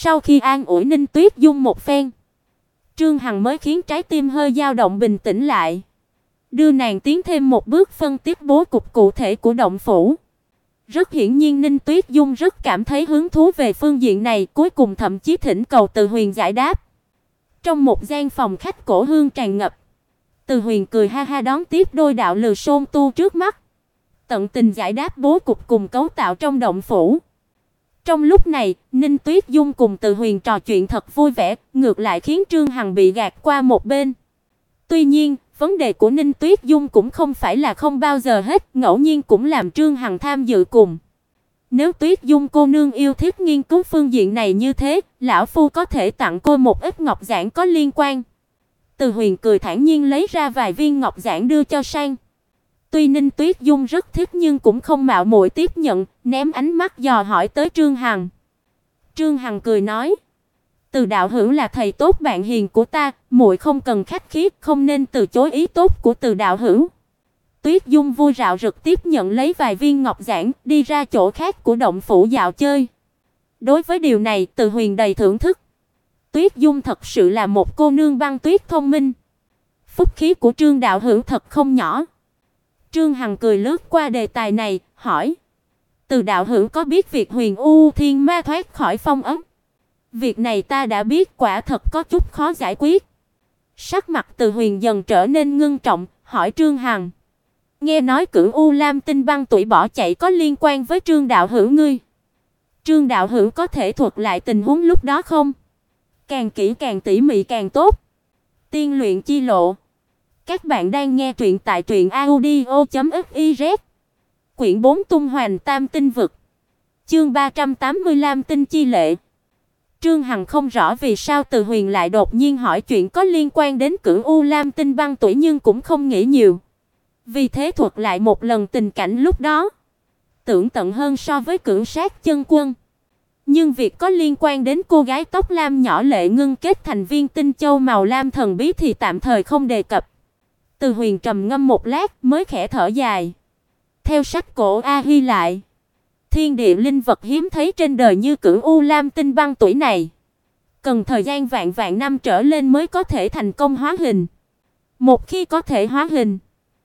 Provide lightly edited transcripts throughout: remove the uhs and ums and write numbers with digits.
Sau khi an ủi Ninh Tuyết Dung một phen, Trương Hằng mới khiến trái tim hơi dao động bình tĩnh lại, đưa nàng tiến thêm một bước phân tích bố cục cụ thể của động phủ. Rất hiển nhiên Ninh Tuyết Dung rất cảm thấy hứng thú về phương diện này, cuối cùng thậm chí thỉnh cầu Từ Huyền giải đáp. Trong một gian phòng khách cổ hương tràn ngập, Từ Huyền cười ha ha đón tiếp đôi đạo lừ sôn tu trước mắt, tận tình giải đáp bố cục cùng cấu tạo trong động phủ. Trong lúc này, Ninh Tuyết Dung cùng Từ Huyền trò chuyện thật vui vẻ, ngược lại khiến Trương Hằng bị gạt qua một bên. Tuy nhiên, vấn đề của Ninh Tuyết Dung cũng không phải là không bao giờ hết, ngẫu nhiên cũng làm Trương Hằng tham dự cùng. Nếu Tuyết Dung cô nương yêu thích nghiên cứu phương diện này như thế, lão phu có thể tặng cô một ít ngọc giản có liên quan. Từ Huyền cười thản nhiên lấy ra vài viên ngọc giản đưa cho Sang. Tuy Ninh Tuyết Dung rất thích nhưng cũng không mạo muội tiếp nhận, ném ánh mắt dò hỏi tới Trương Hằng. Trương Hằng cười nói: "Từ đạo hữu là thầy tốt bạn hiền của ta, muội không cần khách khí, không nên từ chối ý tốt của Từ đạo hữu." Tuyết Dung vui rạo rực tiếp nhận lấy vài viên ngọc giản, đi ra chỗ khác của động phủ dạo chơi. Đối với điều này, Từ Huyền đầy thưởng thức. Tuyết Dung thật sự là một cô nương băng tuyết thông minh. Phúc khí của Trương đạo hữu thật không nhỏ. Trương Hằng cười lướt qua đề tài này, hỏi: "Từ đạo hữu có biết việc Huyền U Thiên Ma thoát khỏi phong ấn?" "Việc này ta đã biết, quả thật có chút khó giải quyết." Sắc mặt Từ Huyền dần trở nên ngưng trọng, hỏi Trương Hằng: "Nghe nói Cửu U Lam Tinh băng tuổi bỏ chạy có liên quan với Trương đạo hữu ngươi. Trương đạo hữu có thể thuật lại tình huống lúc đó không? Càng kỹ càng tỉ mỉ càng tốt." Tiên luyện chi lộ. Các bạn đang nghe truyện tại truyệnaudio.fiz. Quyển 4 Tung Hoành Tam Tinh Vực. Chương 380 Lam Tinh chi lệ. Trương Hằng không rõ vì sao Từ Huyền lại đột nhiên hỏi chuyện có liên quan đến Cửu U Lam Tinh băng tuổi, nhưng cũng không nghĩ nhiều. Vì thế thuật lại một lần tình cảnh lúc đó, tưởng tận hơn so với Cửu Sát chân quân. Nhưng việc có liên quan đến cô gái tóc lam nhỏ Lệ ngưng kết thành viên tinh châu màu lam thần bí thì tạm thời không đề cập. Từ Huyền trầm ngâm một lát mới khẽ thở dài. Theo sách cổ ghi lại, thiên địa linh vật hiếm thấy trên đời như Cửu U Lam Tinh băng tuổi này, cần thời gian vạn vạn năm trở lên mới có thể thành công hóa hình. Một khi có thể hóa hình,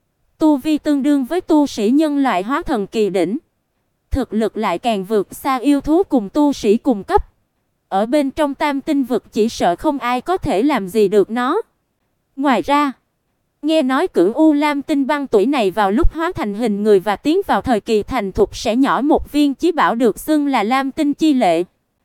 tu vi tương đương với tu sĩ nhân loại hóa thần kỳ đỉnh, thực lực lại càng vượt xa yêu thú cùng tu sĩ cùng cấp. Ở bên trong Tam Tinh vực chỉ sợ không ai có thể làm gì được nó. Ngoài ra, nghe nói Cửu U Lam Tinh băng tuổi này vào lúc hóa thành hình người và tiến vào thời kỳ thành thục sẽ nhỏ một viên chí bảo được xưng là Lam Tinh chi lệ.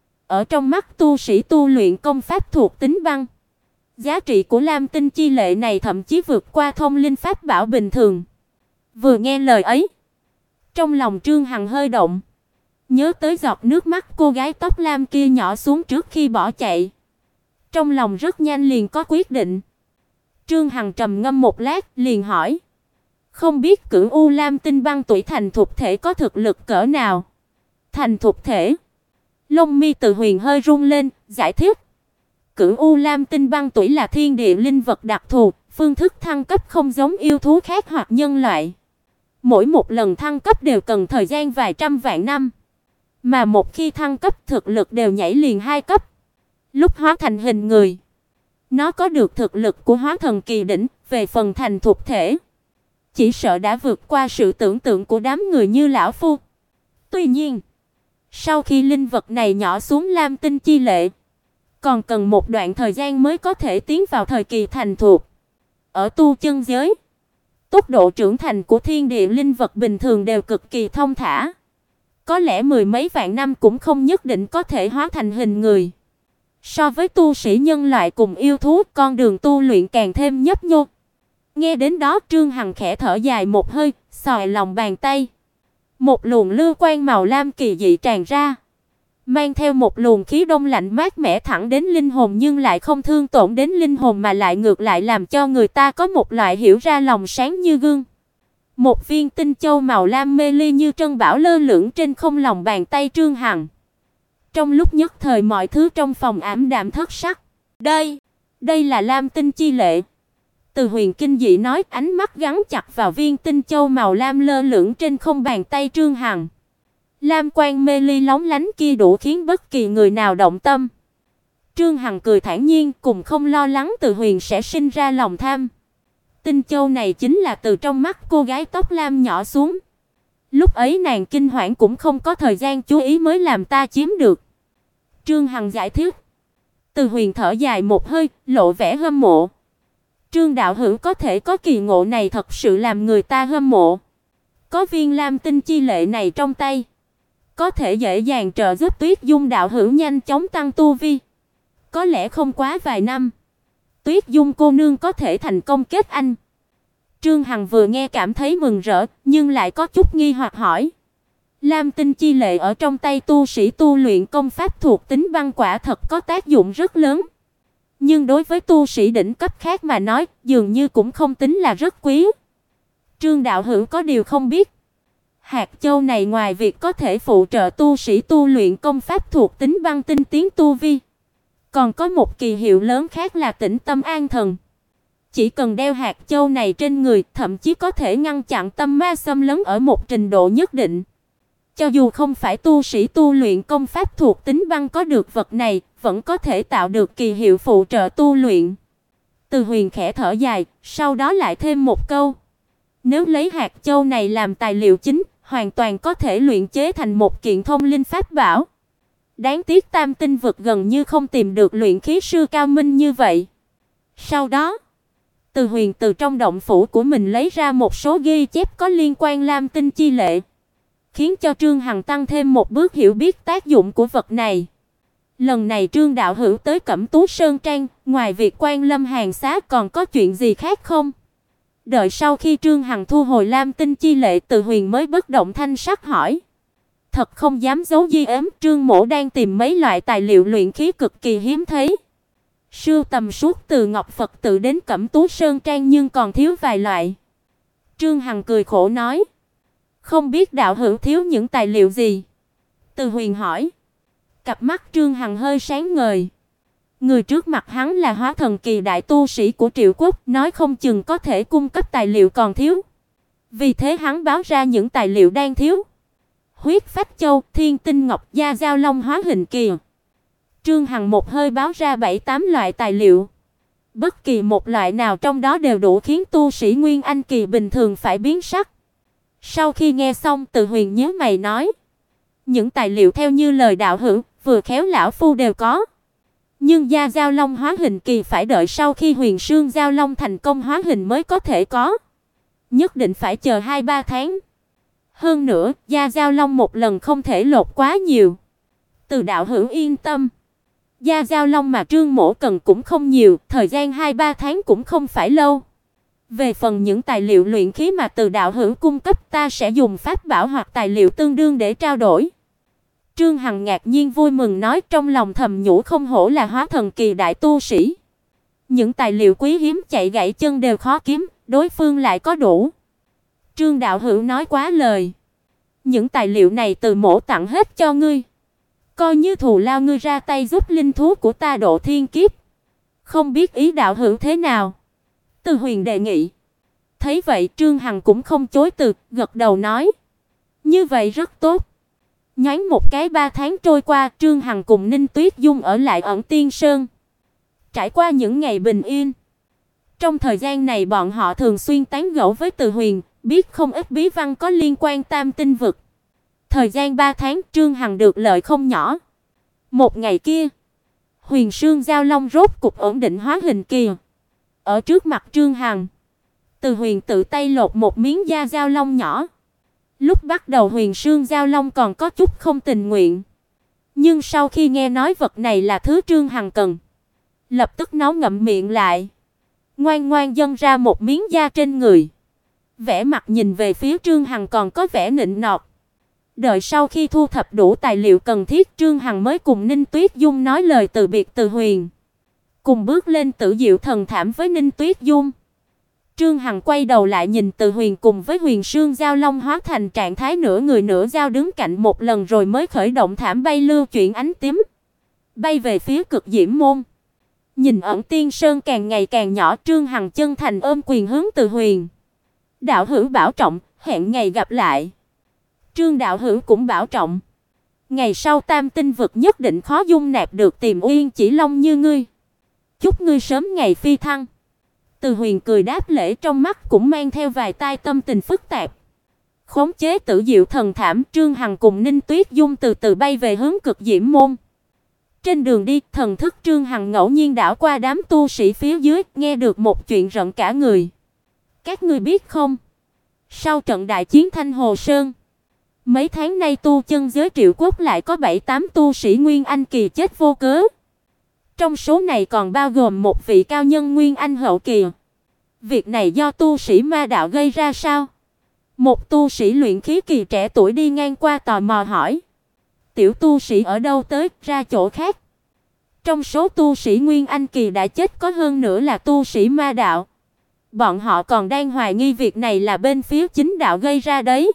Ở trong mắt tu sĩ tu luyện công pháp thuộc tính băng, giá trị của Lam Tinh chi lệ này thậm chí vượt qua thông linh pháp bảo bình thường. Vừa nghe lời ấy, trong lòng Trương Hằng hơi động, nhớ tới giọt nước mắt cô gái tóc lam kia nhỏ xuống trước khi bỏ chạy. Trong lòng rất nhanh liền có quyết định. Trương Hằng trầm ngâm một lát, liền hỏi: "Không biết Cửu U Lam Tinh băng tuổi thành thục thể có thực lực cỡ nào?" Thành thục thể? Lông mi Từ Huyền hơi rung lên, giải thích: Cửu U Lam Tinh băng tuổi là thiên địa linh vật đặc thù, phương thức thăng cấp không giống yêu thú khác hoặc nhân loại. Mỗi một lần thăng cấp đều cần thời gian vài trăm vạn năm, mà một khi thăng cấp thực lực đều nhảy liền 2 cấp. Lúc hóa thành hình người, nó có được thực lực của hóa thần kỳ đỉnh, về phần thành thục thể, chỉ sợ đã vượt qua sự tưởng tượng của đám người như lão phu. Tuy nhiên, sau khi linh vật này nhỏ xuống Lam Tinh chi lệ, còn cần một đoạn thời gian mới có thể tiến vào thời kỳ thành thục. Ở tu chân giới, tốc độ trưởng thành của thiên địa linh vật bình thường đều cực kỳ thông thả. Có lẽ mười mấy vạn năm cũng không nhất định có thể hóa thành hình người. So với tu sĩ nhân loại cùng yêu thú, con đường tu luyện càng thêm nhấp nhô. Nghe đến đó Trương Hằng khẽ thở dài một hơi, xòe lòng bàn tay. Một luồng lưu quang màu lam kỳ dị tràn ra, mang theo một luồng khí đông lạnh mát mẻ thẳng đến linh hồn, nhưng lại không thương tổn đến linh hồn mà lại ngược lại làm cho người ta có một loại hiểu ra lòng sáng như gương. Một viên tinh châu màu lam mê ly như trân bảo lơ lửng trên không lòng bàn tay Trương Hằng. Trong lúc nhất thời mọi thứ trong phòng ảm đạm thất sắc. Đây là Lam Tinh chi lệ. Từ Huyền kinh dị nói, ánh mắt gắn chặt vào viên tinh châu màu lam lơ lửng trên không bàn tay Trương Hằng. Lam quang mê ly lóng lánh kia đủ khiến bất kỳ người nào động tâm. Trương Hằng cười thản nhiên, cùng không lo lắng Từ Huyền sẽ sinh ra lòng tham. Tinh châu này chính là từ trong mắt cô gái tóc lam nhỏ xuống. Lúc ấy nàng kinh hoảng cũng không có thời gian chú ý mới làm ta chiếm được. Trương Hằng giải thích. Từ Huyền thở dài một hơi, lộ vẻ hâm mộ. Trương đạo hữu có thể có kỳ ngộ này thật sự làm người ta hâm mộ. Có viên lam tinh chi lệ này trong tay, có thể dễ dàng trợ giúp Tuyết Dung đạo hữu nhanh chóng tăng tu vi. Có lẽ không quá vài năm, Tuyết Dung cô nương có thể thành công kết anh. Trương Hằng vừa nghe cảm thấy mừng rỡ, nhưng lại có chút nghi hoặc hỏi. Lam tinh chi lệ ở trong tay tu sĩ tu luyện công pháp thuộc tính băng quả thật có tác dụng rất lớn. Nhưng đối với tu sĩ đỉnh cấp khác mà nói, dường như cũng không tính là rất quý. Trương đạo hữu có điều không biết, hạt châu này ngoài việc có thể phụ trợ tu sĩ tu luyện công pháp thuộc tính băng tinh tiến tu vi, còn có một kỳ hiệu lớn khác là tĩnh tâm an thần. Chỉ cần đeo hạt châu này trên người, thậm chí có thể ngăn chặn tâm ma xâm lấn ở một trình độ nhất định. Cho dù không phải tu sĩ tu luyện công pháp thuộc tính băng có được vật này, vẫn có thể tạo được kỳ hiệu phụ trợ tu luyện. Từ Huyền khẽ thở dài, sau đó lại thêm một câu. Nếu lấy hạt châu này làm tài liệu chính, hoàn toàn có thể luyện chế thành một kiện thông linh pháp bảo. Đáng tiếc Tam Tinh vực gần như không tìm được luyện khí sư cao minh như vậy. Sau đó, Từ Huyền từ trong động phủ của mình lấy ra một số ghi chép có liên quan Lam tinh chi lệ, khiến cho Trương Hằng tăng thêm một bước hiểu biết tác dụng của vật này. Lần này Trương đạo hữu tới Cẩm Tú Sơn Trang, ngoài việc Quan Lâm hàng xá còn có chuyện gì khác không? Đợi sau khi Trương Hằng thu hồi Lam tinh chi lệ, Từ Huyền mới bất động thanh sắc hỏi. Thật không dám giấu giếm, Trương mỗ đang tìm mấy loại tài liệu luyện khí cực kỳ hiếm thấy. Sưu tầm suốt từ Ngọc Phật tự đến Cẩm Tú Sơn Trang nhưng còn thiếu vài loại. Trương Hằng cười khổ nói. Không biết đạo hữu thiếu những tài liệu gì? Từ Huyền hỏi. Cặp mắt Trương Hằng hơi sáng ngời. Người trước mặt hắn là hóa thần kỳ đại tu sĩ của Triệu Quốc, nói không chừng có thể cung cấp tài liệu còn thiếu. Vì thế hắn báo ra những tài liệu đang thiếu. Huyết phách châu, thiên tinh ngọc, da dao long hóa hình kỳ. Trương Hằng một hơi báo ra 7-8 loại tài liệu. Bất kỳ một loại nào trong đó đều đủ khiến tu sĩ Nguyên Anh kỳ bình thường phải biến sắc. Sau khi nghe xong, Từ Huyền nhíu mày nói. Những tài liệu theo như lời đạo hữu, vừa khéo lão phu đều có. Nhưng da dao long hóa hình kỳ phải đợi sau khi Huyền Xương Giao Long thành công hóa hình mới có thể có. Nhất định phải chờ 2-3 tháng. Hơn nữa, da dao long một lần không thể lột quá nhiều. Từ đạo hữu yên tâm. Da dao long mà Trương mỗ cần cũng không nhiều, thời gian 2-3 tháng cũng không phải lâu. Về phần những tài liệu luyện khí mà Từ đạo hữu cung cấp, ta sẽ dùng pháp bảo hoặc tài liệu tương đương để trao đổi. Trương Hằng ngạc nhiên vui mừng nói, trong lòng thầm nhủ không hổ là hóa thần kỳ đại tu sĩ. Những tài liệu quý hiếm chạy gãy chân đều khó kiếm, đối phương lại có đủ. Trương đạo hữu nói quá lời. Những tài liệu này Từ mỗ tặng hết cho ngươi, coi như thù lao ngươi ra tay giúp linh thú của ta độ thiên kiếp. Không biết ý đạo hữu thế nào? Từ Huyền đề nghị. Thấy vậy Trương Hằng cũng không chối từ, gật đầu nói. Như vậy rất tốt. Nhoáng một cái 3 tháng trôi qua, Trương Hằng cùng Ninh Tuyết Dung ở lại Ẩn Tiên Sơn. Trải qua những ngày bình yên. Trong thời gian này bọn họ thường xuyên tán gẫu với Từ Huyền, biết không ít bí văn có liên quan Tam Tinh vực. Thời gian 3 tháng Trương Hằng được lợi không nhỏ. Một ngày kia, Huyền Xương Giao Long rốt cục ổn định hóa hình kỳ. Ở trước mặt Trương Hằng, Từ Huyền tự tay lột một miếng da Giao Long nhỏ. Lúc bắt đầu Huyền Xương Giao Long còn có chút không tình nguyện. Nhưng sau khi nghe nói vật này là thứ Trương Hằng cần, lập tức nó ngậm miệng lại, ngoan ngoan dâng ra một miếng da trên người. Vẻ mặt nhìn về phía Trương Hằng còn có vẻ nịnh nọt. Đợi sau khi thu thập đủ tài liệu cần thiết, Trương Hằng mới cùng Ninh Tuyết Dung nói lời từ biệt Từ Huyền, cùng bước lên Tử Diệu Thần Thảm với Ninh Tuyết Dung. Trương Hằng quay đầu lại nhìn Từ Huyền cùng với Huyền Xương Giao Long hóa thành trạng thái nửa người nửa dao đứng cạnh một lần rồi mới khởi động thảm bay lưu chuyển ánh tím, bay về phía Cực Diễm Môn. Nhìn Ẩn Tiên Sơn càng ngày càng nhỏ, Trương Hằng chân thành ôm quyền hướng Từ Huyền. Đạo hữu bảo trọng, hẹn ngày gặp lại. Trương đạo hữu cũng bảo trọng. Ngày sau Tam tinh vực nhất định khó dung nạp được Tiềm Uyên Chỉ Long như ngươi. Chúc ngươi sớm ngày phi thăng." Từ Huyền cười đáp lễ, trong mắt cũng mang theo vài tia tâm tình phức tạp. Khống chế Tử Diệu Thần Thảm, Trương Hằng cùng Ninh Tuyết Dung từ từ bay về hướng Cực Diễm Môn. Trên đường đi, thần thức Trương Hằng ngẫu nhiên đảo qua đám tu sĩ phía dưới, nghe được một chuyện rợn cả người. "Các ngươi biết không, sau trận đại chiến Thanh Hồ Sơn, mấy tháng nay tu chân giới Triệu Quốc lại có 7-8 tu sĩ Nguyên Anh kỳ chết vô cớ. Trong số này còn bao gồm một vị cao nhân Nguyên Anh hậu kỳ. Việc này do tu sĩ ma đạo gây ra sao?" Một tu sĩ luyện khí kỳ trẻ tuổi đi ngang qua tò mò hỏi. "Tiểu tu sĩ ở đâu tới, ra chỗ khác. Trong số tu sĩ Nguyên Anh kỳ đã chết có hơn nữa là tu sĩ ma đạo. Bọn họ còn đang hoài nghi việc này là bên phía chính đạo gây ra đấy."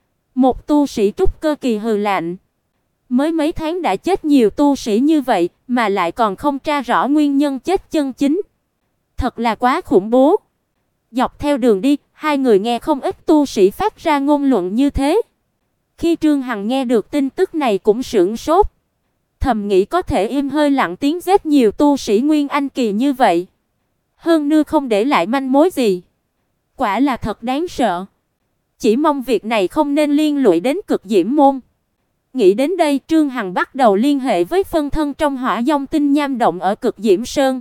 Một tu sĩ trúc cơ kỳ hừ lạnh. Mới mấy tháng đã chết nhiều tu sĩ như vậy, mà lại còn không tra rõ nguyên nhân chết chân chính. Thật là quá khủng bố. Dọc theo đường đi, hai người nghe không ít tu sĩ phát ra ngôn luận như thế. Khi Trương Hằng nghe được tin tức này cũng sửng sốt. Thầm nghĩ có thể im hơi lặng tiếng giết nhiều tu sĩ Nguyên Anh kỳ như vậy, hơn nữa không để lại manh mối gì, quả là thật đáng sợ. Chỉ mong việc này không nên liên lụy đến Cực Diễm Môn. Nghĩ đến đây, Trương Hằng bắt đầu liên hệ với phân thân trong Hỏa Vong Tinh Nham động ở Cực Diễm Sơn,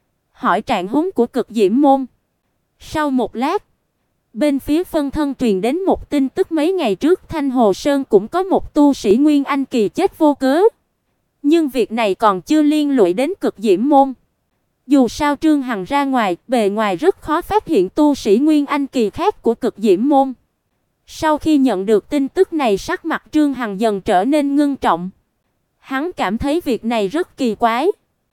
hỏi trạng huống của Cực Diễm Môn. Sau một lát, bên phía phân thân truyền đến một tin tức: mấy ngày trước Thanh Hồ Sơn cũng có một tu sĩ Nguyên Anh kỳ chết vô cớ. Nhưng việc này còn chưa liên lụy đến Cực Diễm Môn. Dù sao Trương Hằng ra ngoài, bề ngoài rất khó phát hiện tu sĩ Nguyên Anh kỳ khác của Cực Diễm Môn. Sau khi nhận được tin tức này, sắc mặt Trương Hằng dần trở nên ngưng trọng. Hắn cảm thấy việc này rất kỳ quái.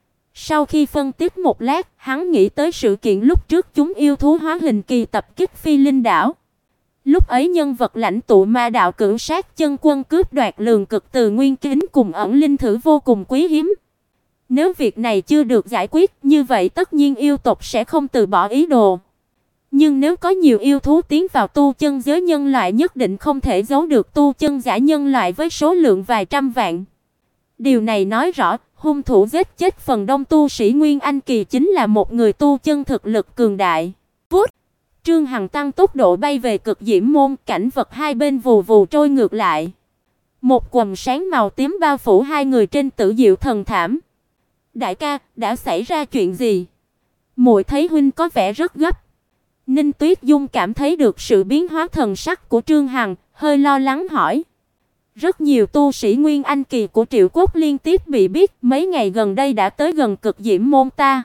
Sau khi phân tích một lát, hắn nghĩ tới sự kiện lúc trước chúng yêu thú hóa hình kỳ tập kích Phi Linh đảo. Lúc ấy nhân vật lãnh tụ ma đạo Cửu Sát Chân Quân cướp đoạt Lường Cực từ Nguyên Kính cùng ẩn linh thử vô cùng quý hiếm. Nếu việc này chưa được giải quyết, như vậy tất nhiên yêu tộc sẽ không từ bỏ ý đồ. Nhưng nếu có nhiều yêu thú tiến vào tu chân giới nhân loại, nhất định không thể giấu được tu chân giả nhân loại với số lượng vài trăm vạn. Điều này nói rõ, hung thủ giết chết phần đông tu sĩ Nguyên Anh kỳ chính là một người tu chân thực lực cường đại. Vút, Trương Hằng tăng tốc độ bay về Cực Diễm Môn, cảnh vật hai bên vù vù trôi ngược lại. Một quầng sáng màu tím bao phủ hai người trên Tử Diệu Thần Thảm. "Đại ca, đã xảy ra chuyện gì? Muội thấy huynh có vẻ rất gấp." Ninh Tuyết Dung cảm thấy được sự biến hóa thần sắc của Trương Hằng, hơi lo lắng hỏi. "Rất nhiều tu sĩ Nguyên Anh kỳ của Triệu Quốc liên tiếp bị biết, mấy ngày gần đây đã tới gần Cực Diễm Môn ta.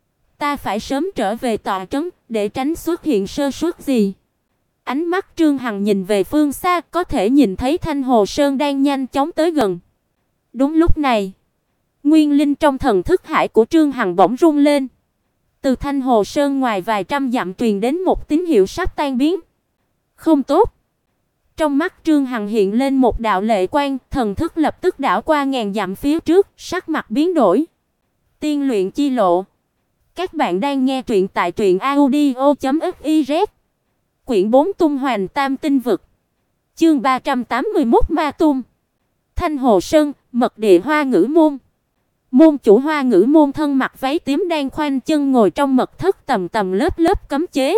Ta phải sớm trở về tọa trấn để tránh xuất hiện sơ suất gì." Ánh mắt Trương Hằng nhìn về phương xa, có thể nhìn thấy Thanh Hồ Sơn đang nhanh chóng tới gần. Đúng lúc này, nguyên linh trong thần thức hải của Trương Hằng bỗng rung lên. Từ Thanh Hồ Sơn ngoài vài trăm dặm truyền đến một tín hiệu sắp tan biến. Không tốt. Trong mắt Trương Hằng hiện lên một đạo lệ quang, thần thức lập tức đảo qua ngàn dặm phía trước, sắc mặt biến đổi. Tiên luyện chi lộ. Các bạn đang nghe truyện tại truyệnaudio.fiz. Quyển 4 Tung Hoành Tam Tinh Vực. Chương 381 Ma Tung. Thanh Hồ Sơn, mật địa Hoa Ngữ Môn. Môn chủ Hoa Ngữ Môn thân mặc váy tím đang khoanh chân ngồi trong mật thất tầng tầng lớp lớp cấm chế.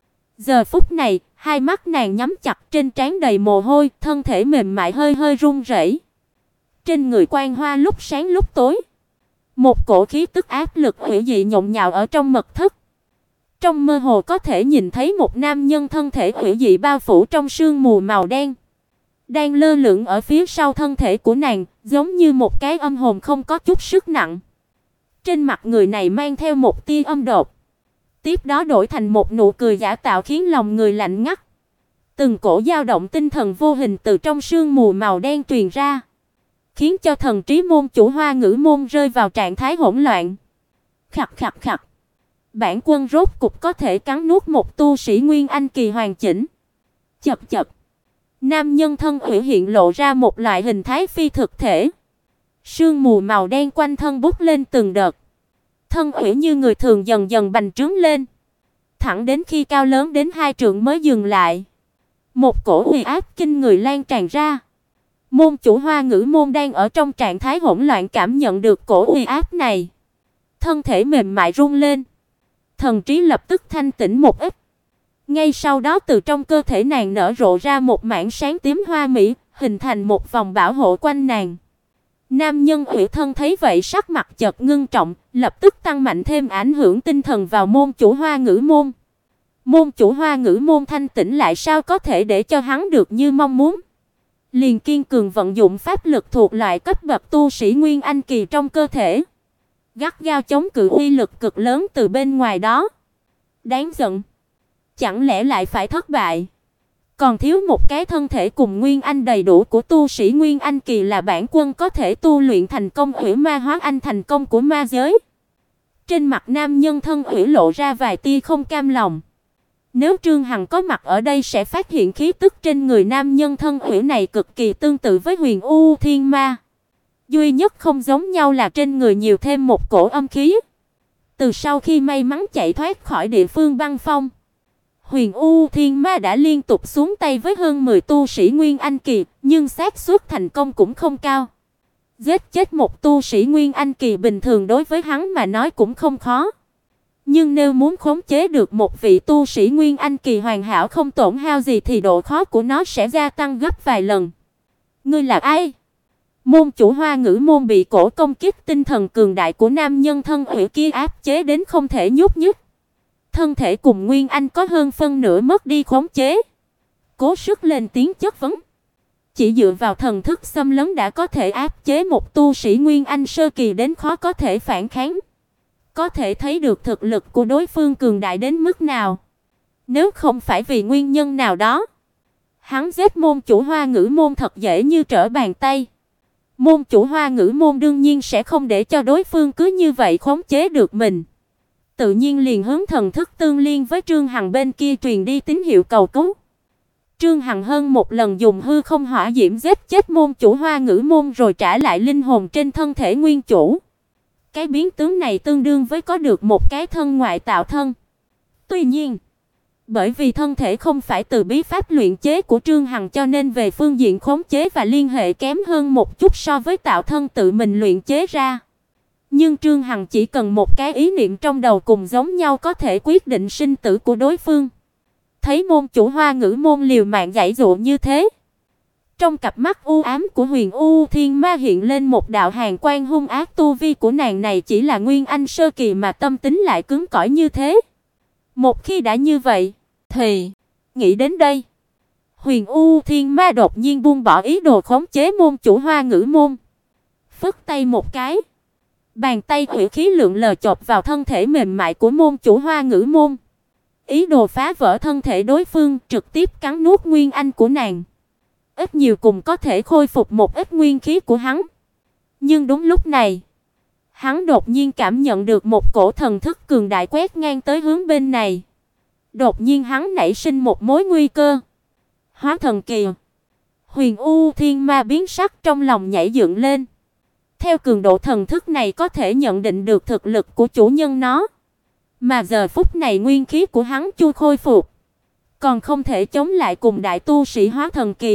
Giờ phút này, hai mắt nàng nhắm chặt, trên trán đầy mồ hôi, thân thể mềm mại hơi hơi run rẩy. Trên người quang hoa lúc sáng lúc tối. Một cổ khí tức áp lực hủy dị nhộn nhạo ở trong mật thất. Trong mơ hồ có thể nhìn thấy một nam nhân thân thể hủy dị bao phủ trong sương mù màu đen, đang lơ lửng ở phía sau thân thể của nàng, giống như một cái âm hồn không có chút sức nặng. Trên mặt người này mang theo một tia âm độc, tiếp đó đổi thành một nụ cười giả tạo khiến lòng người lạnh ngắt. Từng cổ dao động tinh thần vô hình từ trong sương mù màu đen truyền ra, khiến cho thần trí môn chủ Hoa Ngữ Môn rơi vào trạng thái hỗn loạn. Khặc khặc khặc. Bản quân rốt cục có thể cắn nuốt một tu sĩ Nguyên Anh kỳ hoàn chỉnh. Chậc chậc. Nam nhân thân ủy hiện lộ ra một loại hình thái phi thực thể. Sương mù màu đen quanh thân bốc lên từng đợt. Thân ủy như người thường dần dần bành trướng lên, thẳng đến khi cao lớn đến 2 trượng mới dừng lại. Một cổ uy áp kinh người lan tràn ra. Môn chủ Hoa Ngữ môn đang ở trong trạng thái hỗn loạn, cảm nhận được cổ uy áp này, thân thể mềm mại run lên, thần trí lập tức thanh tĩnh một ít. Ngay sau đó từ trong cơ thể nàng nở rộ ra một mảng sáng tím hoa mỹ, hình thành một vòng bảo hộ quanh nàng. Nam nhân Ủy Thân thấy vậy sắc mặt chợt ngưng trọng, lập tức tăng mạnh thêm ảnh hưởng tinh thần vào môn chủ Hoa Ngữ môn. Môn chủ Hoa Ngữ môn thanh tĩnh lại sao có thể để cho hắn được như mong muốn. Liền kiên cường vận dụng pháp lực thuộc loại cấp bậc tu sĩ Nguyên Anh kỳ trong cơ thể, gắt gao chống cự uy lực cực lớn từ bên ngoài đó. Đáng giận, chẳng lẽ lại phải thất bại? Còn thiếu một cái thân thể cùng Nguyên Anh đầy đủ của tu sĩ Nguyên Anh kỳ là bản quân có thể tu luyện thành công Hủy Ma Hóa Anh thành công của ma giới. Trên mặt nam nhân thân Hủy lộ ra vài tia không cam lòng. Nếu Trương Hằng có mặt ở đây sẽ phát hiện khí tức trên người nam nhân thân Hủy này cực kỳ tương tự với Huyền U Thiên Ma. Duy nhất không giống nhau là trên người nhiều thêm một cổ âm khí. Từ sau khi may mắn chạy thoát khỏi địa phương băng phong, Huyền U Thiên Ma đã liên tục xuống tay với hơn 10 tu sĩ Nguyên Anh kỳ, nhưng xác suất thành công cũng không cao. Giết chết một tu sĩ Nguyên Anh kỳ bình thường đối với hắn mà nói cũng không khó. Nhưng nếu muốn khống chế được một vị tu sĩ Nguyên Anh kỳ hoàn hảo không tổn hao gì thì độ khó của nó sẽ gia tăng gấp vài lần. Ngươi là ai? Môn chủ Hoa Ngữ môn bị cổ công kích tinh thần cường đại của nam nhân thân Hủy kia áp chế đến không thể nhúc nhích. Thân thể cùng Nguyên Anh có hơn phân nửa mất đi khống chế. Cố sức lên tiếng chất vấn. Chỉ dựa vào thần thức xâm lấn đã có thể áp chế một tu sĩ Nguyên Anh sơ kỳ đến khó có thể phản kháng. Có thể thấy được thực lực của đối phương cường đại đến mức nào. Nếu không phải vì nguyên nhân nào đó, hắn giết môn chủ Hoa Ngữ môn thật dễ như trở bàn tay. Môn chủ Hoa Ngữ môn đương nhiên sẽ không để cho đối phương cứ như vậy khống chế được mình. Tự nhiên liền hướng thần thức tương liên với Trương Hằng bên kia truyền đi tín hiệu cầu cứu. Trương Hằng hơn một lần dùng hư không hỏa diễm giết chết môn chủ Hoa Ngữ môn rồi trả lại linh hồn trên thân thể nguyên chủ. Cái biến tướng này tương đương với có được một cái thân ngoại tạo thân. Tuy nhiên, bởi vì thân thể không phải từ bí pháp luyện chế của Trương Hằng cho nên về phương diện khống chế và liên hệ kém hơn một chút so với tạo thân tự mình luyện chế ra. Nhưng Trương Hằng chỉ cần một cái ý niệm trong đầu cùng giống nhau có thể quyết định sinh tử của đối phương. Thấy môn chủ Hoa Ngữ môn liều mạng giãy giụa như thế, trong cặp mắt u ám của Huyền U Thiên Ma hiện lên một đạo hàn quang hung ác. Tu vi của nàng này chỉ là Nguyên Anh sơ kỳ mà tâm tính lại cứng cỏi như thế. Một khi đã như vậy, thì nghĩ đến đây, Huyền U Thiên Ma đột nhiên buông bỏ ý đồ khống chế môn chủ Hoa Ngữ môn, phất tay một cái, bàn tay hủy khí lượng lờ chộp vào thân thể mềm mại của môn chủ Hoa Ngữ môn, ý đồ phá vỡ thân thể đối phương, trực tiếp cắn nuốt Nguyên Anh của nàng. Ít nhiều cùng có thể khôi phục một ít nguyên khí của hắn. Nhưng đúng lúc này, hắn đột nhiên cảm nhận được một cổ thần thức cường đại quét ngang tới hướng bên này. Đột nhiên hắn nảy sinh một mối nguy cơ. Hóa thần kỳ. Huyền U Thiên Ma biến sắc, trong lòng nhảy dựng lên. Theo cường độ thần thức này có thể nhận định được thực lực của chủ nhân nó. Mà giờ phút này nguyên khí của hắn chưa khôi phục, còn không thể chống lại cùng đại tu sĩ hóa thần kỳ.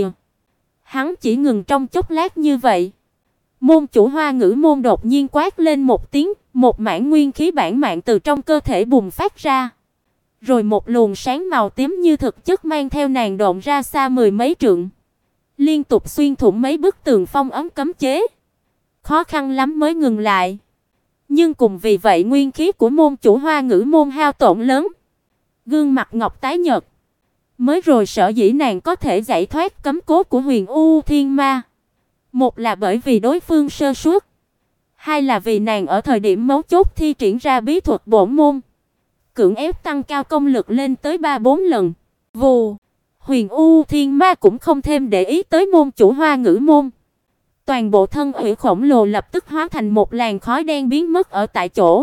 Hắn chỉ ngừng trong chốc lát như vậy. Môn chủ Hoa Ngữ môn đột nhiên quát lên một tiếng, một mảng nguyên khí bản mạng từ trong cơ thể bùng phát ra. Rồi một luồng sáng màu tím như thực chất mang theo nàng độn ra xa mười mấy trượng, liên tục xuyên thủng mấy bức tường phong ấn cấm chế. Khó khăn lắm mới ngừng lại. Nhưng cùng vì vậy nguyên khí của môn chủ Hoa Ngữ môn hao tổn lớn. Gương mặt ngọc tái nhợt. Mới rồi sở dĩ nàng có thể giải thoát cấm cố của Huyền U Thiên Ma, một là bởi vì đối phương sơ suất, hai là vì nàng ở thời điểm mấu chốt thi triển ra bí thuật bổn môn, cưỡng ép tăng cao công lực lên tới 3-4 lần. Vù, Huyền U Thiên Ma cũng không thêm để ý tới môn chủ Hoa Ngữ môn. Toàn bộ thân thể khổng lồ lập tức hóa thành một làn khói đen biến mất ở tại chỗ.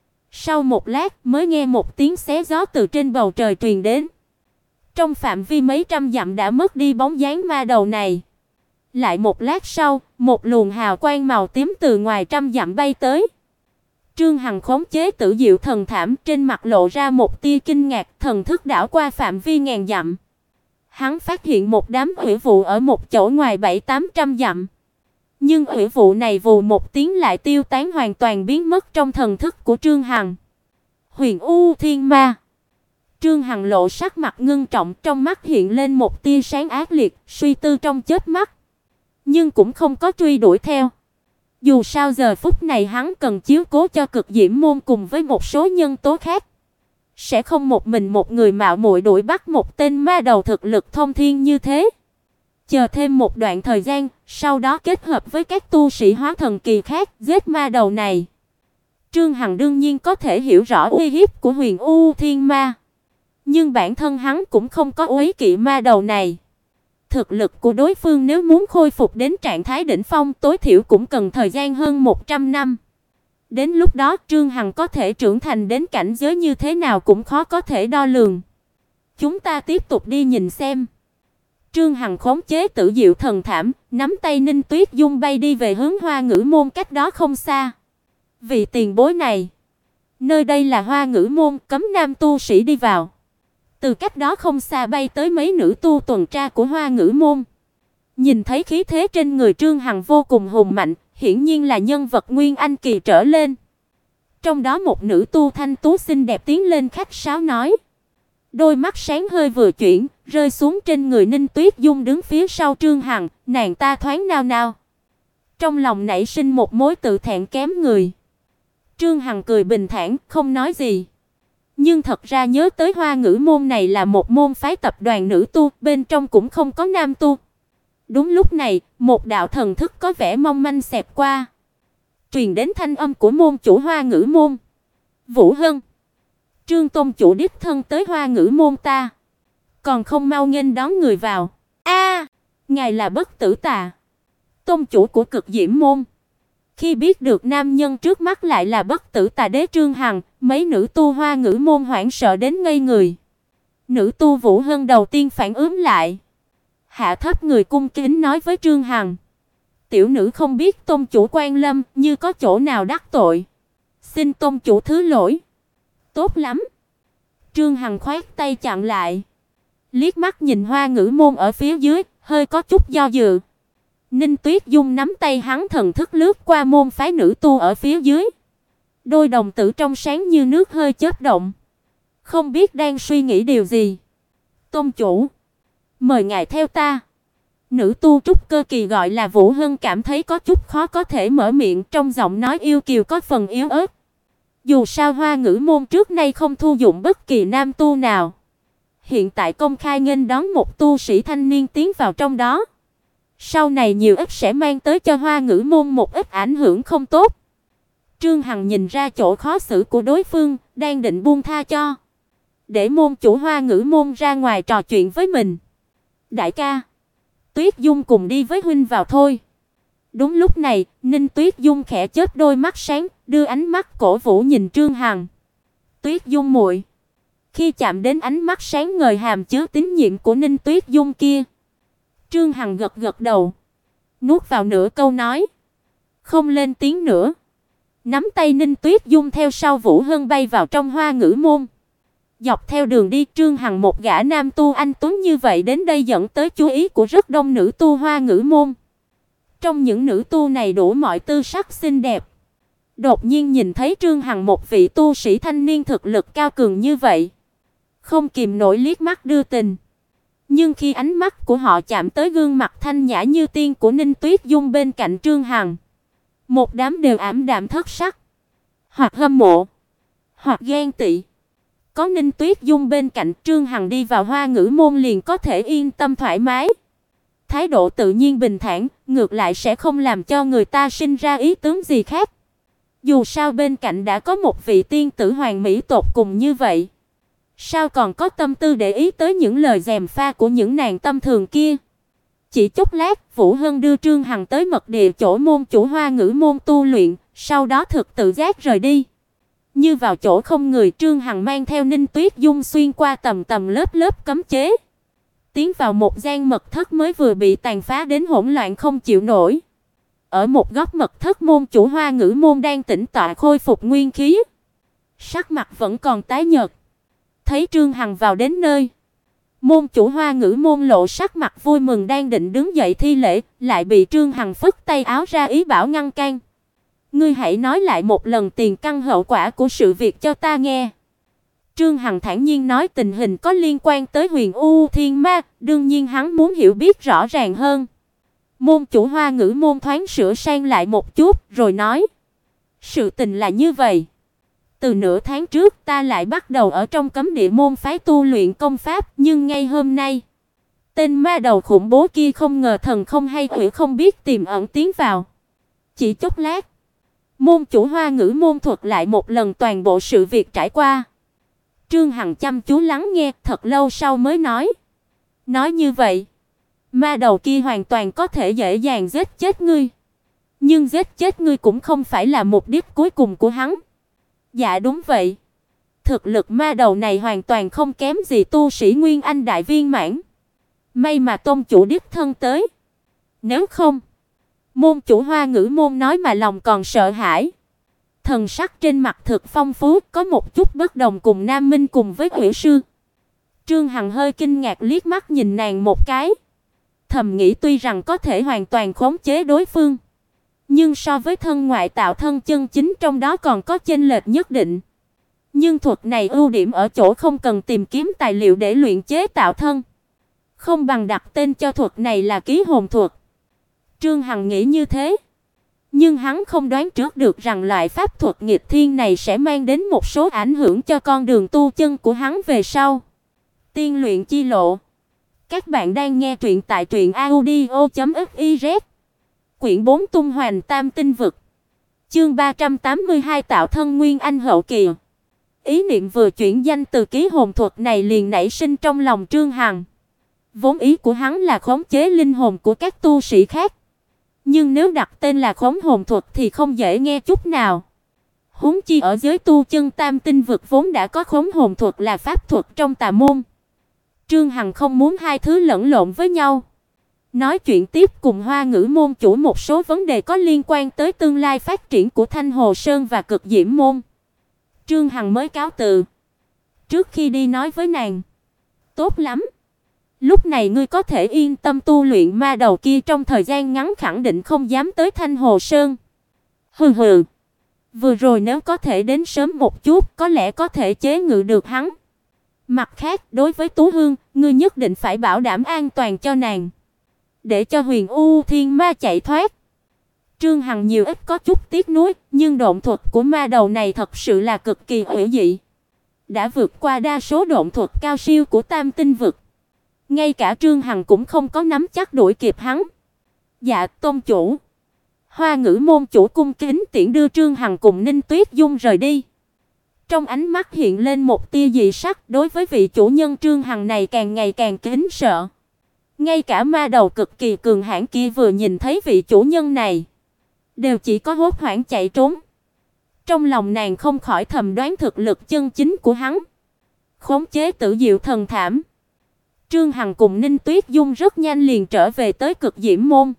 Sau một lát mới nghe một tiếng xé gió từ trên bầu trời truyền đến. Trong phạm vi mấy trăm dặm đã mất đi bóng dáng ma đầu này. Lại một lát sau, một luồng hào quang màu tím từ ngoài trăm dặm bay tới. Trương Hằng khống chế Tử Diệu thần thảm, trên mặt lộ ra một tia kinh ngạc, thần thức đảo qua phạm vi ngàn dặm. Hắn phát hiện một đám hủy vụ ở một chỗ ngoài 7-800 dặm. Nhưng hủy vụ này vù một tiếng lại tiêu tán hoàn toàn biến mất trong thần thức của Trương Hằng. Huyền U Thiên Ma. Trương Hằng lộ sắc mặt ngưng trọng, trong mắt hiện lên một tia sáng ác liệt, suy tư trong chớp mắt, nhưng cũng không có truy đuổi theo. Dù sao giờ phút này hắn cần chiếu cố cho Cực Diễm môn cùng với một số nhân tố khác, sẽ không một mình một người mạo muội đuổi bắt một tên ma đầu thực lực thông thiên như thế. Chờ thêm một đoạn thời gian, sau đó kết hợp với các tu sĩ hóa thần kỳ khác giết ma đầu này. Trương Hằng đương nhiên có thể hiểu rõ uy hiếp của Huyền U Thiên Ma, nhưng bản thân hắn cũng không có uy kỵ ma đầu này. Thực lực của đối phương nếu muốn khôi phục đến trạng thái đỉnh phong tối thiểu cũng cần thời gian hơn 100 năm. Đến lúc đó Trương Hằng có thể trưởng thành đến cảnh giới như thế nào cũng khó có thể đo lường. Chúng ta tiếp tục đi nhìn xem. Trương Hằng khống chế Tử Diệu Thần Thảm, nắm tay Ninh Tuyết Dung bay đi về hướng Hoa Ngữ môn cách đó không xa. Vì tiền bối này, nơi đây là Hoa Ngữ môn, cấm nam tu sĩ đi vào. Từ cách đó không xa bay tới mấy nữ tu tuần tra của Hoa Ngữ môn. Nhìn thấy khí thế trên người Trương Hằng vô cùng hùng mạnh, hiển nhiên là nhân vật nguyên anh kỳ trở lên. Trong đó một nữ tu thanh tú xinh đẹp tiến lên khách sáo nói. Đôi mắt sáng hơi vừa chuyển, rơi xuống trên người Ninh Tuyết Dung đứng phía sau Trương Hằng, nàng ta thoáng nao nao. Trong lòng nảy sinh một mối tự thẹn kém người. Trương Hằng cười bình thản, không nói gì. Nhưng thật ra nhớ tới Hoa Ngữ môn này là một môn phái tập đoàn nữ tu, bên trong cũng không có nam tu. Đúng lúc này, một đạo thần thức có vẻ mong manh xẹt qua, truyền đến thanh âm của môn chủ Hoa Ngữ môn. Vũ Hân, Trương tôn chủ đích thân tới Hoa Ngữ môn ta, còn không mau nghênh đón người vào. A, ngài là Bất Tử Tà, tôn chủ của Cực Diễm môn. Khi biết được nam nhân trước mắt lại là Bất Tử Tà đế Trương Hằng, mấy nữ tu Hoa Ngữ môn hoảng sợ đến ngây người. Nữ tu Vũ Hân đầu tiên phản ứng lại, hạ thấp người cung kính nói với Trương Hằng: "Tiểu nữ không biết tôn chủ quan lâm, như có chỗ nào đắc tội, xin tôn chủ thứ lỗi." "Tốt lắm." Trương Hằng khoát tay chặn lại, liếc mắt nhìn Hoa Ngữ môn ở phía dưới, hơi có chút do dự. Ninh Tuyết Dung nắm tay hắn, thần thức lướt qua môn phái nữ tu ở phía dưới. Đôi đồng tử trong sáng như nước hơi chớp động, không biết đang suy nghĩ điều gì. "Tôn chủ, mời ngài theo ta." Nữ tu trúc cơ kỳ gọi là Vũ Hân cảm thấy có chút khó có thể mở miệng, trong giọng nói yêu kiều có phần yếu ớt. Dù sao Hoa Ngữ môn trước nay không thu dụng bất kỳ nam tu nào, hiện tại công khai nghênh đón một tu sĩ thanh niên tiến vào trong đó, sau này nhiều ít sẽ mang tới cho Hoa Ngữ môn một ít ảnh hưởng không tốt. Trương Hằng nhìn ra chỗ khó xử của đối phương, đang định buông tha cho, để môn chủ Hoa Ngữ môn ra ngoài trò chuyện với mình. "Đại ca, Tuyết Dung cùng đi với huynh vào thôi." Đúng lúc này, Ninh Tuyết Dung khẽ chớp đôi mắt sáng, đưa ánh mắt cổ vũ nhìn Trương Hằng. "Tuyết Dung muội." Khi chạm đến ánh mắt sáng ngời hàm chứa tín nhiệm của Ninh Tuyết Dung kia, Trương Hằng gật gật đầu, nuốt vào nửa câu nói, không lên tiếng nữa. Nắm tay Ninh Tuyết Dung theo sau Vũ Hân bay vào trong Hoa Ngữ môn. Dọc theo đường đi, Trương Hằng một gã nam tu anh tuấn như vậy đến đây dẫn tới chú ý của rất đông nữ tu Hoa Ngữ môn. Trong những nữ tu này đủ mọi tư sắc xinh đẹp. Đột nhiên nhìn thấy Trương Hằng một vị tu sĩ thanh niên thực lực cao cường như vậy, không kìm nổi liếc mắt đưa tình. Nhưng khi ánh mắt của họ chạm tới gương mặt thanh nhã như tiên của Ninh Tuyết Dung bên cạnh Trương Hằng, một đám đều ảm đạm thất sắc, hoặc hâm mộ, hoặc ghen tị. Có Ninh Tuyết Dung bên cạnh, Trương Hằng đi vào Hoa Ngữ môn liền có thể yên tâm thoải mái. Thái độ tự nhiên bình thản, ngược lại sẽ không làm cho người ta sinh ra ý tưởng gì khác. Dù sao bên cạnh đã có một vị tiên tử hoàn mỹ tột cùng như vậy, sao còn có tâm tư để ý tới những lời gièm pha của những nàng tâm thường kia. Chỉ chốc lát, Vũ Hân đưa Trương Hằng tới mật địa chỗ môn chủ Hoa Ngữ môn tu luyện, sau đó thực tự giác rời đi. Như vào chỗ không người, Trương Hằng mang theo Ninh Tuyết Dung xuyên qua tầng tầng lớp lớp cấm chế, tiến vào một gian mật thất mới vừa bị tàn phá đến hỗn loạn không chịu nổi. Ở một góc mật thất, môn chủ Hoa Ngữ môn đang tĩnh tọa khôi phục nguyên khí, sắc mặt vẫn còn tái nhợt. Thấy Trương Hằng vào đến nơi, Môn chủ Hoa Ngữ môn lộ sắc mặt vui mừng đang định đứng dậy thi lễ, lại bị Trương Hằng phất tay áo ra ý bảo ngăn cản. Ngươi hãy nói lại một lần tiền căn hậu quả của sự việc cho ta nghe. Trương Hằng thản nhiên nói tình hình có liên quan tới Huyền U Thiên Ma, đương nhiên hắn muốn hiểu biết rõ ràng hơn. Môn chủ Hoa Ngữ môn thoáng sửa sang lại một chút, rồi nói: "Sự tình là như vậy, từ nửa tháng trước ta lại bắt đầu ở trong cấm địa môn phái tu luyện công pháp, nhưng ngay hôm nay, tên ma đầu khủng bố kia không ngờ thần không hay quỷ không biết tiềm ẩn tiến vào. Chỉ chốc lát, môn chủ Hoa Ngữ môn thuật lại một lần toàn bộ sự việc trải qua." Trương Hằng chăm chú lắng nghe, thật lâu sau mới nói: "Nói như vậy, ma đầu kia hoàn toàn có thể dễ dàng giết chết ngươi, nhưng giết chết ngươi cũng không phải là mục đích cuối cùng của hắn." Dạ đúng vậy. Thực lực ma đầu này hoàn toàn không kém gì tu sĩ Nguyên Anh đại viên mãn. May mà tôn chủ đích thân tới. Nếu không, môn chủ Hoa Ngữ môn nói mà lòng còn sợ hãi. Thần sắc trên mặt thực phong phú, có một chút bất đồng cùng Nam Minh cùng với Hủy sư. Trương Hằng hơi kinh ngạc liếc mắt nhìn nàng một cái, thầm nghĩ tuy rằng có thể hoàn toàn khống chế đối phương, nhưng so với thân ngoại tạo thân chân chính trong đó còn có chênh lệch nhất định. Nhưng thuật này ưu điểm ở chỗ không cần tìm kiếm tài liệu để luyện chế tạo thân, không bằng đặt tên cho thuật này là ký hồn thuật. Trương Hằng nghĩ như thế, nhưng hắn không đoán trước được rằng loại pháp thuật nghịch thiên này sẽ mang đến một số ảnh hưởng cho con đường tu chân của hắn về sau. Tiên luyện chi lộ. Các bạn đang nghe truyện tại truyệnaudio.fiz. Quyển 4 Tung Hoành Tam Tinh Vực. Chương 382 Tạo thân Nguyên Anh hậu kỳ. Ý niệm vừa chuyển danh từ ký hồn thuật này liền nảy sinh trong lòng Trương Hằng. Vốn ý của hắn là khống chế linh hồn của các tu sĩ khác, nhưng nếu đặt tên là khống hồn thuật thì không dễ nghe chút nào. Huống chi ở giới tu chân Tam Tinh Vực vốn đã có khống hồn thuật là pháp thuật trong tà môn. Trương Hằng không muốn hai thứ lẫn lộn với nhau. Nói chuyện tiếp cùng Hoa Ngữ môn chủ một số vấn đề có liên quan tới tương lai phát triển của Thanh Hồ Sơn và Cực Diễm môn. Trương Hằng mới cáo từ. Trước khi đi nói với nàng: "Tốt lắm. Lúc này ngươi có thể yên tâm tu luyện, ma đầu kia trong thời gian ngắn khẳng định không dám tới Thanh Hồ Sơn." Hừ hừ. Vừa rồi nếu có thể đến sớm một chút, có lẽ có thể chế ngự được hắn. Mặt khác, đối với Tú Hương, ngươi nhất định phải bảo đảm an toàn cho nàng, để cho Huyền U Thiên Ma chạy thoát. Trương Hằng nhiều ít có chút tiếc nuối, nhưng độn thuật của ma đầu này thật sự là cực kỳ hủy dị, đã vượt qua đa số độn thuật cao siêu của Tam Tinh Vực. Ngay cả Trương Hằng cũng không có nắm chắc đuổi kịp hắn. Dạ, tôn chủ. Hoa Ngữ môn chủ cung kính tiễn đưa Trương Hằng cùng Ninh Tuyết Dung rời đi. Trong ánh mắt hiện lên một tia dị sắc, đối với vị chủ nhân Trương Hằng này càng ngày càng kính sợ. Ngay cả ma đầu cực kỳ cường hãn kia vừa nhìn thấy vị chủ nhân này, đều chỉ có hốt hoảng chạy trốn. Trong lòng nàng không khỏi thầm đoán thực lực chân chính của hắn. Khống chế Tử Diệu thần thảm. Trương Hằng cùng Ninh Tuyết Dung rất nhanh liền trở về tới Cực Diễm môn.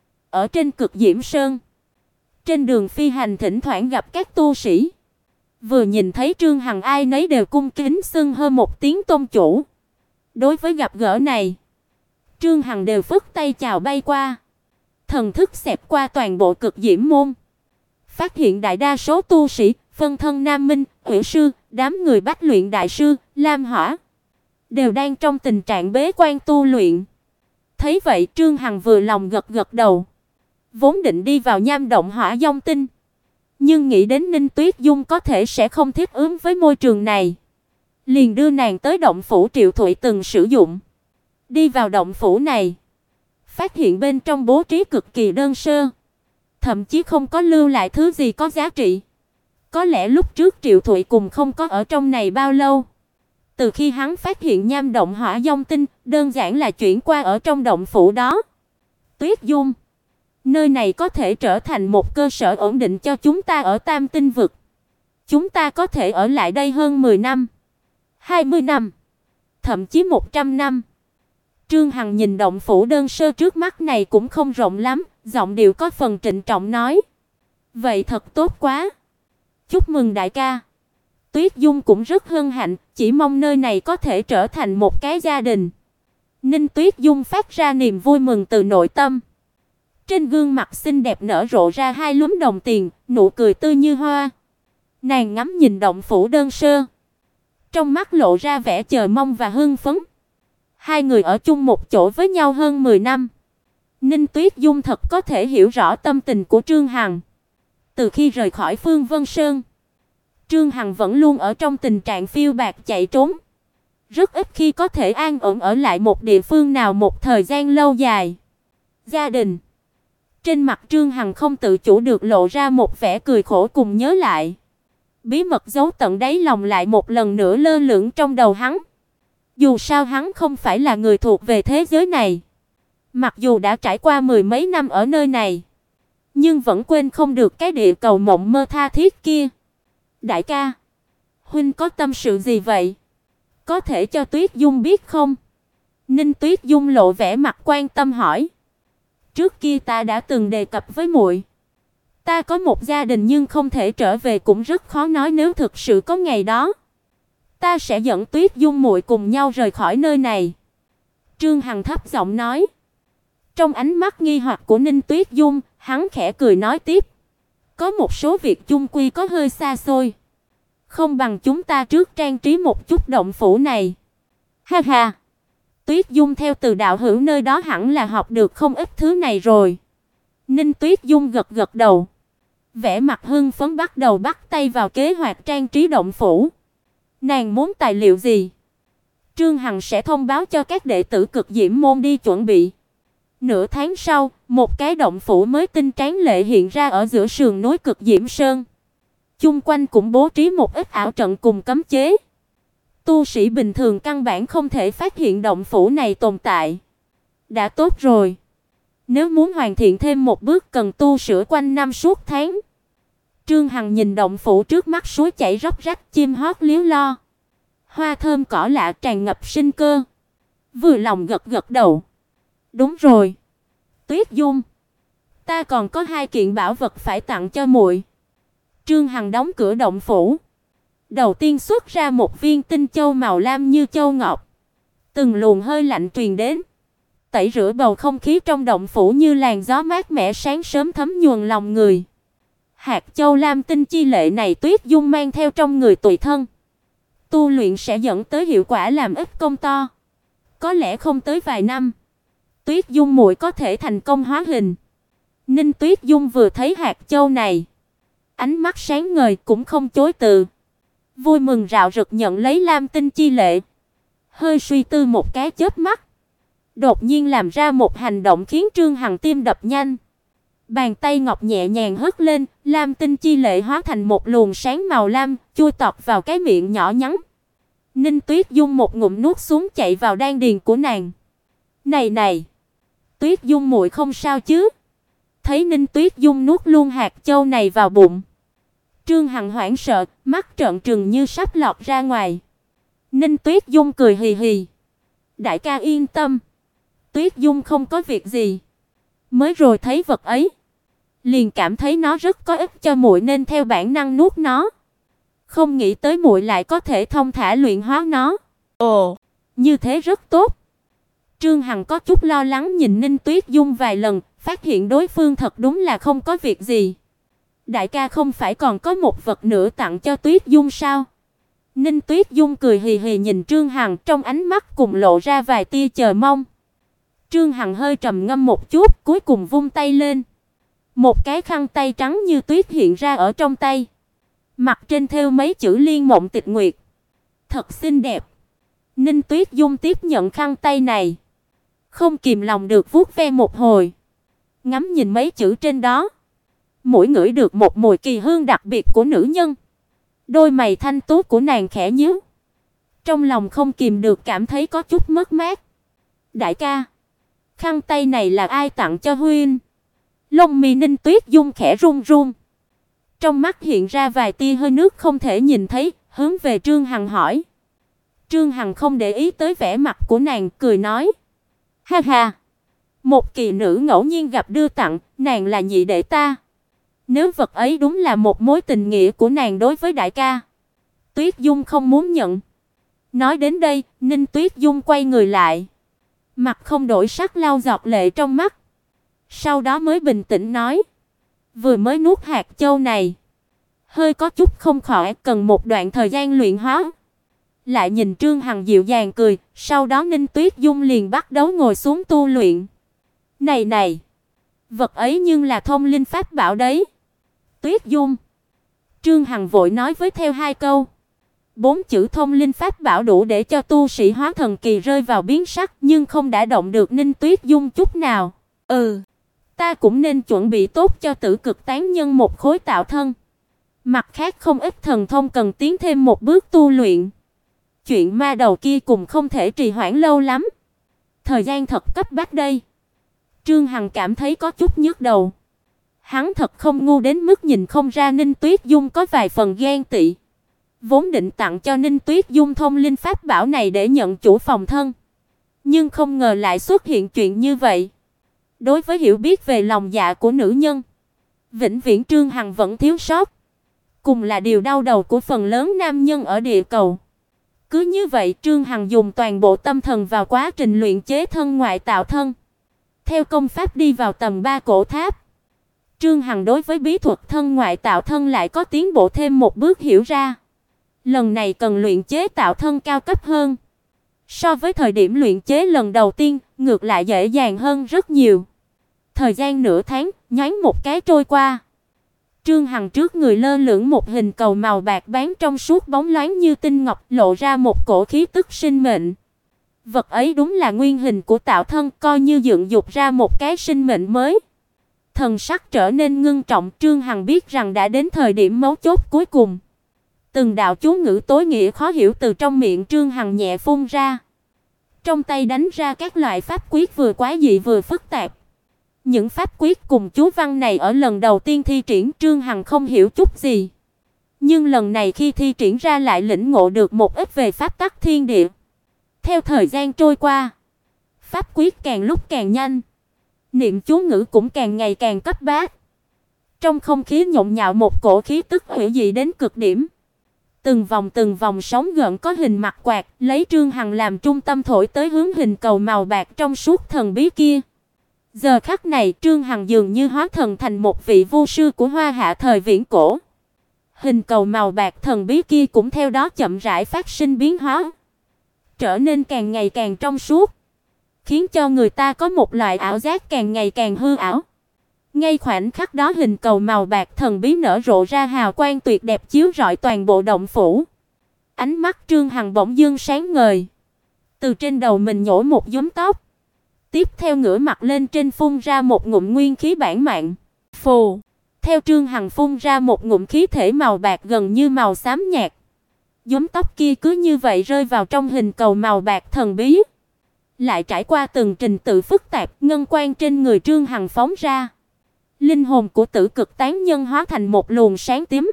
Ở trên Cực Diễm Sơn, trên đường phi hành thỉnh thoảng gặp các tu sĩ. Vừa nhìn thấy Trương Hằng ai nấy đều cung kính xưng hô một tiếng tôn chủ. Đối với gặp gỡ này, Trương Hằng đều phất tay chào bay qua. Thần thức xẹt qua toàn bộ Cực Diễm môn, phát hiện đại đa số tu sĩ, phân thân Nam Minh, Hủy sư, đám người Bách Luyện đại sư, Lam Hỏa, đều đang trong tình trạng bế quan tu luyện. Thấy vậy, Trương Hằng vừa lòng gật gật đầu. Vốn định đi vào Nham động Hỏa Vong Tinh, nhưng nghĩ đến Ninh Tuyết Dung có thể sẽ không thích ứng với môi trường này, liền đưa nàng tới động phủ Triệu Thụy từng sử dụng. Đi vào động phủ này, phát hiện bên trong bố trí cực kỳ đơn sơ, thậm chí không có lưu lại thứ gì có giá trị. Có lẽ lúc trước Triệu Thụy cùng không có ở trong này bao lâu. Từ khi hắn phát hiện Nham động Hỏa Vong Tinh, đơn giản là chuyển qua ở trong động phủ đó. Tuyết Dung, nơi này có thể trở thành một cơ sở ổn định cho chúng ta ở Tam Tinh Vực. Chúng ta có thể ở lại đây hơn 10 năm, 20 năm, thậm chí 100 năm. Trương Hằng nhìn động phủ đơn sơ trước mắt này cũng không rộng lắm, giọng điệu có phần trịnh trọng nói: "Vậy thật tốt quá. Chúc mừng đại ca." Tuyết Dung cũng rất hân hạnh, chỉ mong nơi này có thể trở thành một cái gia đình. Ninh Tuyết Dung phát ra niềm vui mừng từ nội tâm. Trên gương mặt xinh đẹp nở rộ ra hai lúm đồng tiền, nụ cười tươi như hoa. Nàng ngắm nhìn động phủ đơn sơ, trong mắt lộ ra vẻ chờ mong và hưng phấn. Hai người ở chung một chỗ với nhau hơn 10 năm. Ninh Tuyết Dung thật có thể hiểu rõ tâm tình của Trương Hằng. Từ khi rời khỏi Phương Vân Sơn, Trương Hằng vẫn luôn ở trong tình trạng phiêu bạt chạy trốn, rất ít khi có thể an ổn ở lại một địa phương nào một thời gian lâu dài. Gia đình. Trên mặt Trương Hằng không tự chủ được lộ ra một vẻ cười khổ cùng nhớ lại. Bí mật giấu tận đáy lòng lại một lần nữa lơ lửng trong đầu hắn. Dù sao hắn không phải là người thuộc về thế giới này. Mặc dù đã trải qua mười mấy năm ở nơi này, nhưng vẫn quên không được cái địa cầu mộng mơ tha thiết kia. Đại ca, huynh có tâm sự gì vậy? Có thể cho Tuyết Dung biết không? Ninh Tuyết Dung lộ vẻ mặt quan tâm hỏi. Trước kia ta đã từng đề cập với muội, ta có một gia đình nhưng không thể trở về, cũng rất khó nói nếu thực sự có ngày đó, ta sẽ dẫn Tuyết Dung muội cùng nhau rời khỏi nơi này. Trương Hằng thấp giọng nói. Trong ánh mắt nghi hoặc của Ninh Tuyết Dung, hắn khẽ cười nói tiếp. Có một số việc chung quy có hơi xa xôi, không bằng chúng ta trước trang trí một chút động phủ này. Ha ha. Tuyết Dung theo từ đạo hữu nơi đó hẳn là học được không ít thứ này rồi. Ninh Tuyết Dung gật gật đầu, vẻ mặt hưng phấn bắt đầu bắt tay vào kế hoạch trang trí động phủ. Nàng muốn tài liệu gì, Trương Hằng sẽ thông báo cho các đệ tử Cực Diễm môn đi chuẩn bị. Nửa tháng sau, một cái động phủ mới tinh tráng lệ hiện ra ở giữa sườn núi Cực Diễm Sơn. Chung quanh cũng bố trí một ít ảo trận cùng cấm chế. Tu sĩ bình thường căn bản không thể phát hiện động phủ này tồn tại. Đã tốt rồi. Nếu muốn hoàn thiện thêm một bước cần tu sửa quanh năm suốt tháng. Trương Hằng nhìn động phủ trước mắt suối chảy róc rách, chim hót líu lo. Hoa thơm cỏ lạ tràn ngập sinh cơ. Vừa lòng gật gật đầu. Đúng rồi. Tuyết Dung, ta còn có 2 kiện bảo vật phải tặng cho muội. Trương Hằng đóng cửa động phủ. Đầu tiên xuất ra một viên tinh châu màu lam như châu ngọc. Từng luồng hơi lạnh truyền đến, tẩy rửa bầu không khí trong động phủ như làn gió mát mẻ sáng sớm thấm nhuần lòng người. Hạt châu lam tinh chi lệ này Tuyết Dung mang theo trong người tùy thân. Tu luyện sẽ dẫn tới hiệu quả làm ít công to. Có lẽ không tới vài năm, Tuyết Dung muội có thể thành công hóa hình. Ninh Tuyết Dung vừa thấy hạt châu này, ánh mắt sáng ngời cũng không chối từ. Vui mừng rạo rực nhận lấy lam tinh chi lệ. Hơi suy tư một cái chớp mắt, đột nhiên làm ra một hành động khiến Trương Hằng tim đập nhanh. Bàn tay ngọc nhẹ nhàng hất lên, lam tinh chi lệ hóa thành một luồng sáng màu lam, chui tọt vào cái miệng nhỏ nhắn. Ninh Tuyết Dung một ngụm nuốt xuống chạy vào đan điền của nàng. Này này, Tuyết Dung muội không sao chứ? Thấy Ninh Tuyết Dung nuốt luôn hạt châu này vào bụng, Trương Hằng hoảng sợ, mắt trợn trừng như sắp lọt ra ngoài. Ninh Tuyết Dung cười hì hì. Đại ca yên tâm, Tuyết Dung không có việc gì. Mới rồi thấy vật ấy, liền cảm thấy nó rất có ích cho muội nên theo bản năng nuốt nó. Không nghĩ tới muội lại có thể thông thả luyện hóa nó. Ồ, như thế rất tốt. Trương Hằng có chút lo lắng nhìn Ninh Tuyết Dung vài lần, phát hiện đối phương thật đúng là không có việc gì. Đại ca không phải còn có một vật nữa tặng cho Tuyết Dung sao? Ninh Tuyết Dung cười hì hì nhìn Trương Hằng, trong ánh mắt cùng lộ ra vài tia chờ mong. Trương Hằng hơi trầm ngâm một chút, cuối cùng vung tay lên. Một cái khăn tay trắng như tuyết hiện ra ở trong tay. Mặt trên thêu mấy chữ Liên Mộng Tịch Nguyệt. Thật xinh đẹp. Ninh Tuyết Dung tiếp nhận khăn tay này, không kìm lòng được vuốt ve một hồi, ngắm nhìn mấy chữ trên đó. Mỗi ngửi được một mùi kỳ hương đặc biệt của nữ nhân, đôi mày thanh tú của nàng khẽ nhíu. Trong lòng không kìm được cảm thấy có chút mất mát. Đại ca, khăn tay này là ai tặng cho huynh? Lông mi Ninh Tuyết Dung khẽ run run, trong mắt hiện ra vài tia hơi nước không thể nhìn thấy, hướng về Trương Hằng hỏi. Trương Hằng không để ý tới vẻ mặt của nàng, cười nói: "Ha ha, một kỳ nữ ngẫu nhiên gặp đưa tặng, nàng là nhị đệ ta. Nếu vật ấy đúng là một mối tình nghĩa của nàng đối với đại ca, Tuyết Dung không muốn nhận." Nói đến đây, Ninh Tuyết Dung quay người lại, Mặt không đổi sắc lau giọt lệ trong mắt. Sau đó mới bình tĩnh nói, vừa mới nuốt hạt châu này, hơi có chút không khỏi, cần một đoạn thời gian luyện hóa. Lại nhìn Trương Hằng dịu dàng cười, sau đó Ninh Tuyết Dung liền bắt đầu ngồi xuống tu luyện. Này này, vật ấy nhưng là thông linh pháp bảo đấy. Tuyết Dung. Trương Hằng vội nói với theo hai câu. 4 chữ thông linh pháp bảo đủ để cho tu sĩ hóa thần kỳ rơi vào biến sắc, nhưng không đả động được Ninh Tuyết Dung chút nào. Ta cũng nên chuẩn bị tốt cho Tử Cực tán nhân một khối tạo thân. Mặt khác không ít thần thông cần tiến thêm một bước tu luyện. Chuyện ma đầu kia cũng không thể trì hoãn lâu lắm. Thời gian thật cấp bách đây. Trương Hằng cảm thấy có chút nhức đầu. Hắn thật không ngu đến mức nhìn không ra Ninh Tuyết Dung có vài phần ghen tị. Vốn định tặng cho Ninh Tuyết Dung thông linh pháp bảo này để nhận chủ phòng thân, nhưng không ngờ lại xuất hiện chuyện như vậy. Đối với hiểu biết về lòng dạ của nữ nhân, vĩnh viễn Trương Hằng vẫn thiếu sót. Cùng là điều đau đầu của phần lớn nam nhân ở địa cầu. Cứ như vậy, Trương Hằng dùng toàn bộ tâm thần vào quá trình luyện chế thân ngoại tạo thân. Theo công pháp đi vào tầng 3 cổ tháp, Trương Hằng đối với bí thuật thân ngoại tạo thân lại có tiến bộ thêm một bước hiểu ra. Lần này cần luyện chế tạo thân cao cấp hơn. So với thời điểm luyện chế lần đầu tiên, ngược lại dễ dàng hơn rất nhiều. Thời gian nửa tháng, nhoáng một cái trôi qua. Trương Hằng trước người lơ lửng một hình cầu màu bạc bán trong suốt bóng loáng như tinh ngọc, lộ ra một cổ khí tức sinh mệnh. Vật ấy đúng là nguyên hình của tạo thân, coi như dựng dục ra một cái sinh mệnh mới. Thần sắc trở nên ngưng trọng, Trương Hằng biết rằng đã đến thời điểm mấu chốt cuối cùng. Từng đạo chú ngữ tối nghĩa khó hiểu từ trong miệng Trương Hằng nhẹ phun ra. Trong tay đánh ra các loại pháp quyết vừa quái dị vừa phức tạp. Những pháp quyết cùng chú văn này ở lần đầu tiên thi triển Trương Hằng không hiểu chút gì. Nhưng lần này khi thi triển ra lại lĩnh ngộ được một ít về pháp tắc thiên địa. Theo thời gian trôi qua, pháp quyết càng lúc càng nhanh, niệm chú ngữ cũng càng ngày càng cấp bách. Trong không khí nhộn nhạo một cổ khí tức hủy dị đến cực điểm. Từng vòng sóng gợn có hình mặt quạt, lấy Trương Hằng làm trung tâm thổi tới hướng hình cầu màu bạc trong suốt thần bí kia. Giờ khắc này, Trương Hằng dường như hóa thần thành một vị vu sư của Hoa Hạ thời viễn cổ. Hình cầu màu bạc thần bí kia cũng theo đó chậm rãi phát sinh biến hóa, trở nên càng ngày càng trong suốt, khiến cho người ta có một loại ảo giác càng ngày càng hư ảo. Ngay khoảnh khắc đó, hình cầu màu bạc thần bí nở rộ ra hào quang tuyệt đẹp chiếu rọi toàn bộ động phủ. Ánh mắt Trương Hằng bỗng dưng sáng ngời. Từ trên đầu mình nhổ một giúm tóc, tiếp theo ngửa mặt lên trên phun ra một ngụm nguyên khí bản mạng. Phù. Theo Trương Hằng phun ra một ngụm khí thể màu bạc gần như màu xám nhạt. Giúm tóc kia cứ như vậy rơi vào trong hình cầu màu bạc thần bí. Lại trải qua từng trình tự phức tạp, ngân quang trên người Trương Hằng phóng ra. Linh hồn của Tử Cực tán nhân hóa thành một luồng sáng tím,